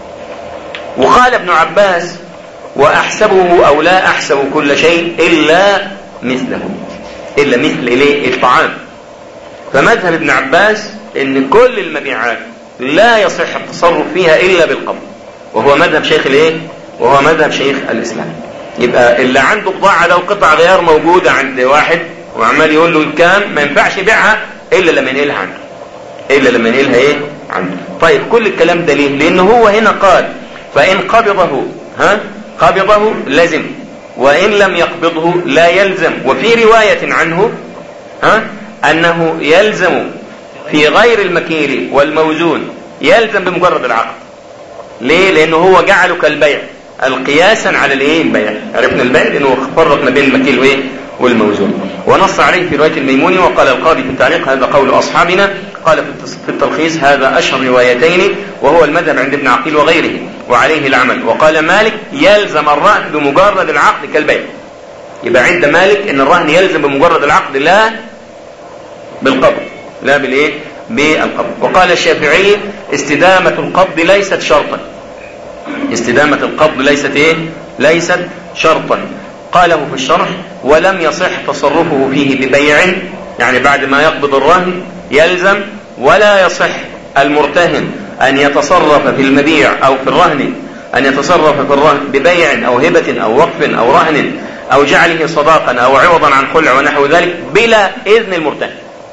وقال ابن عباس وأحسبه أو لا أحسب كل شيء إلا مثله، إلا مثل إليه الطعام. فمذهب ابن عباس ان كل المبيعات لا يصح التصرف فيها الا بالقبض، وهو مذهب شيخ الايه وهو مذهب شيخ الاسلام. يبقى اللي عنده بضاعه لو قطع غيار موجوده عند واحد وعمال يقول له كام، ما ينفعش يبيعها الا لما ينقلها عنده، الا لما ينقلها ايه عنده. طيب كل الكلام ده ليه؟ لان هو هنا قال فان قبضه ها قبضه لزم، وان لم يقبضه لا يلزم. وفي روايه عنه ها أنه يلزم في غير المكيل والموزون، يلزم بمجرد العقد. ليه؟ لأنه هو جعله كالبيع القياسا على الايه البيع. عرفنا البيع لأنه فرق ما بين المكيل وايه والموزون، ونص عليه في رواية الميموني. وقال القاضي في التعليق هذا قول أصحابنا. قال في التلخيص هذا أشهر روايتين وهو المذهب عند ابن عقيل وغيره وعليه العمل. وقال مالك يلزم الرهن بمجرد العقد كالبيع. يبقى عند مالك ان الرهن يلزم بمجرد العقد لا بالقبض، لا بالايه بالقبض. وقال الشافعي استدامة القبض ليست شرطا، استدامة القبض ليست ايه ليست شرطا. قاله في الشرح: ولم يصح تصرفه فيه ببيع، يعني بعد ما يقبض الرهن يلزم، ولا يصح المرتهن أن يتصرف في المبيع أو في الرهن أن يتصرف في الرهن ببيع أو هبة أو وقف أو رهن أو جعله صداقا أو عوضا عن خلع ونحو ذلك بلا إذن المرتهن.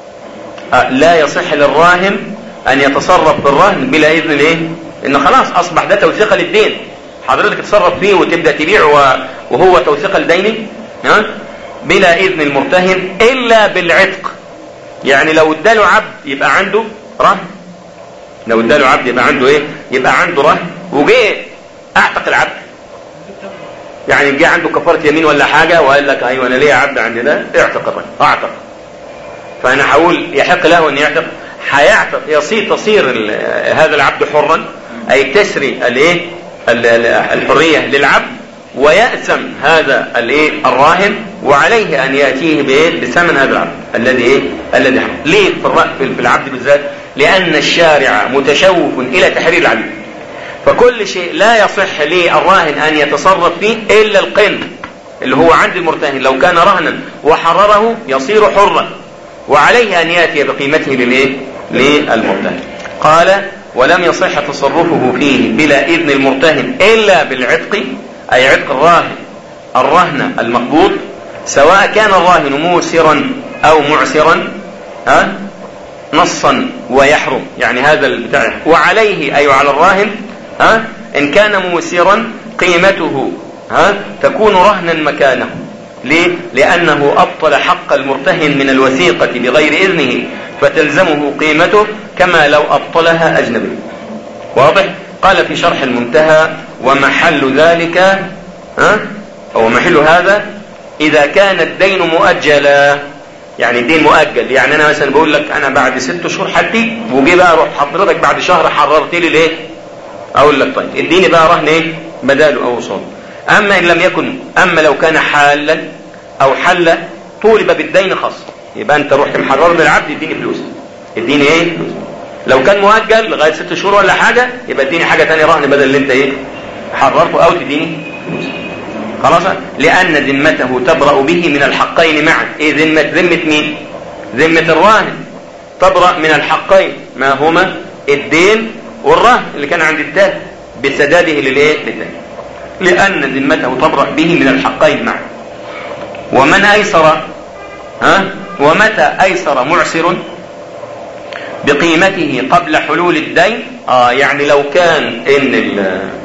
لا يصح للراهن أن يتصرف في الرهن بلا إذن إيه؟ إنه خلاص أصبح ده توثيق للدين، حضرتك تتصرف فيه وتبدأ تبيع وهو توثيق الدين بلا إذن المرتهن إلا بالعتق. يعني لو اداله عبد يبقى عنده رهن، لو اداله عبد يبقى عنده إيه؟ يبقى عنده رهن، وجاء أعتق العبد، يعني جاء عنده كفارة يمين ولا حاجة وقال لك أيوة أنا ليه عبد عندي ده، اعتق الرهن، أعتق. فأنا هقول يحق له أن يعتق، هيعتق يصير تصير هذا العبد حرا، أي تسري الايه الحرية للعبد، ويأثم هذا الايه الراهن، وعليه أن يأتيه بايه بثمن هذا العبد الذي ايه الذي حرم. ليه في العبد بالذات؟ لأن الشارع متشوف إلى تحرير العبد، فكل شيء لا يصح للراهن أن يتصرف فيه إلا القن اللي هو عند المرتهن، لو كان رهنا وحرره يصير حرا، وعليه أن يأتي بقيمته للايه للمرتهن. قال: ولم يصح تصرفه فيه بلا إذن المرتهن إلا بالعتق، أي عتق الراهن الرهن المقبوض، سواء كان الراهن موسرا أو معسرا ها نصا ويحرم، يعني هذا البتاع. وعليه أي على الراهن ها إن كان موسرا قيمته ها تكون رهنا مكانه. ليه؟ لأنه أبطل حق المرتهن من الوثيقة بغير إذنه، فتلزمه قيمته كما لو أبطلها أجنبي. واضح؟ قال في شرح المنتهى: ومحل ذلك ها أو محل هذا إذا كان الدين مؤجلا، يعني الدين مؤجل، يعني أنا مثلا بقول لك أنا بعد ست شهور حدي، وجي بقى روح حضرتك بعد شهر حررت لي ليه؟ أقول لك طيب اديني بقى رهن إيه؟ بداله أو صوم. أما إن لم يكن، أما لو كان حالا أو حل طولب بالدين خاص، يبقى أنت رحت محرر للعبد اديني فلوس، اديني إيه؟ فلوس. لو كان مؤجل لغاية ست شهور ولا حاجة يبقى اديني حاجة تانية رهن بدل اللي أنت إيه حررته، أو تديني فلوس. خلاص؟ لأن ذمته تبرأ به من الحقين معا. إيه ذمة؟ ذمة مين؟ ذمة الراهن تبرأ من الحقين، ما هما؟ الدين والرهن اللي كان عند التالي بسداده للإيه؟ للدين. لأن ذمته تبرأ به من الحقين معا. ومن أيسر ها ومتى أيسر معسر بقيمته قبل حلول الدين، آه يعني لو كان إن ال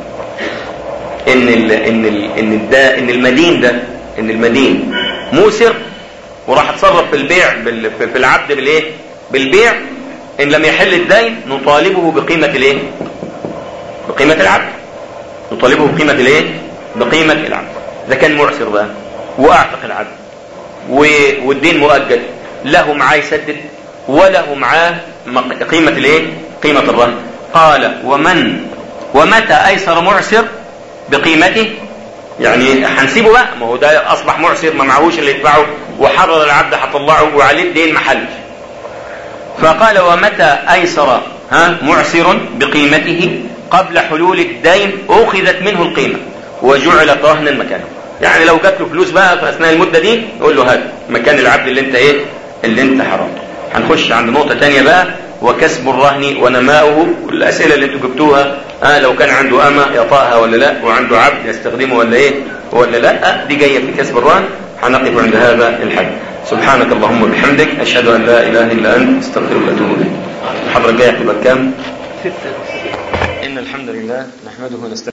إن ال إن ال إن الدا إن المدين ده إن المدين موسر وراح تصرف في البيع بال في العبد بالإيه؟ بالبيع، إن لم يحل الدين نطالبه بقيمة الإيه؟ بقيمة العبد، نطالبه بقيمة الإيه؟ بقيمة العبد. إذا كان معسر بقى وأعتق العبد والدين مؤجل، له معاه يسدد وله معاه قيمة الإيه؟ قيمة الرهن. قال: ومن ومتى أيسر معسر بقيمته، يعني هنسيبه بقى، ما هو ده أصبح معسر ما معهوش اللي يدفعه، وحرر العبد هطلعه وعليه الدين محل. فقال: ومتى أيسر ها معسر بقيمته قبل حلول الدين أخذت منه القيمة وجعلت رهنا مكانه. يعني لو جات له فلوس بقى في أثناء المدة دي يقول له هذا مكان العبد اللي انت ايه اللي انت حرمته. هنخش عند نقطة تانية بقى، وكسب الرهن ونماؤه. الأسئلة اللي انتوا جبتوها آه لو كان عنده أمة يطأها ولا لا، وعنده عبد يستخدمه ولا ايه ولا لا، آه دي جاية في كسب الرهن. هنقف عند هذا الحد. سبحانك اللهم وبحمدك، أشهد أن لا إله إلا أنت، استغفرك وأتوب إليك. الحضرة الجاية هتبقى كام؟ ستة. إن الحمد لله نحمده ونستعينه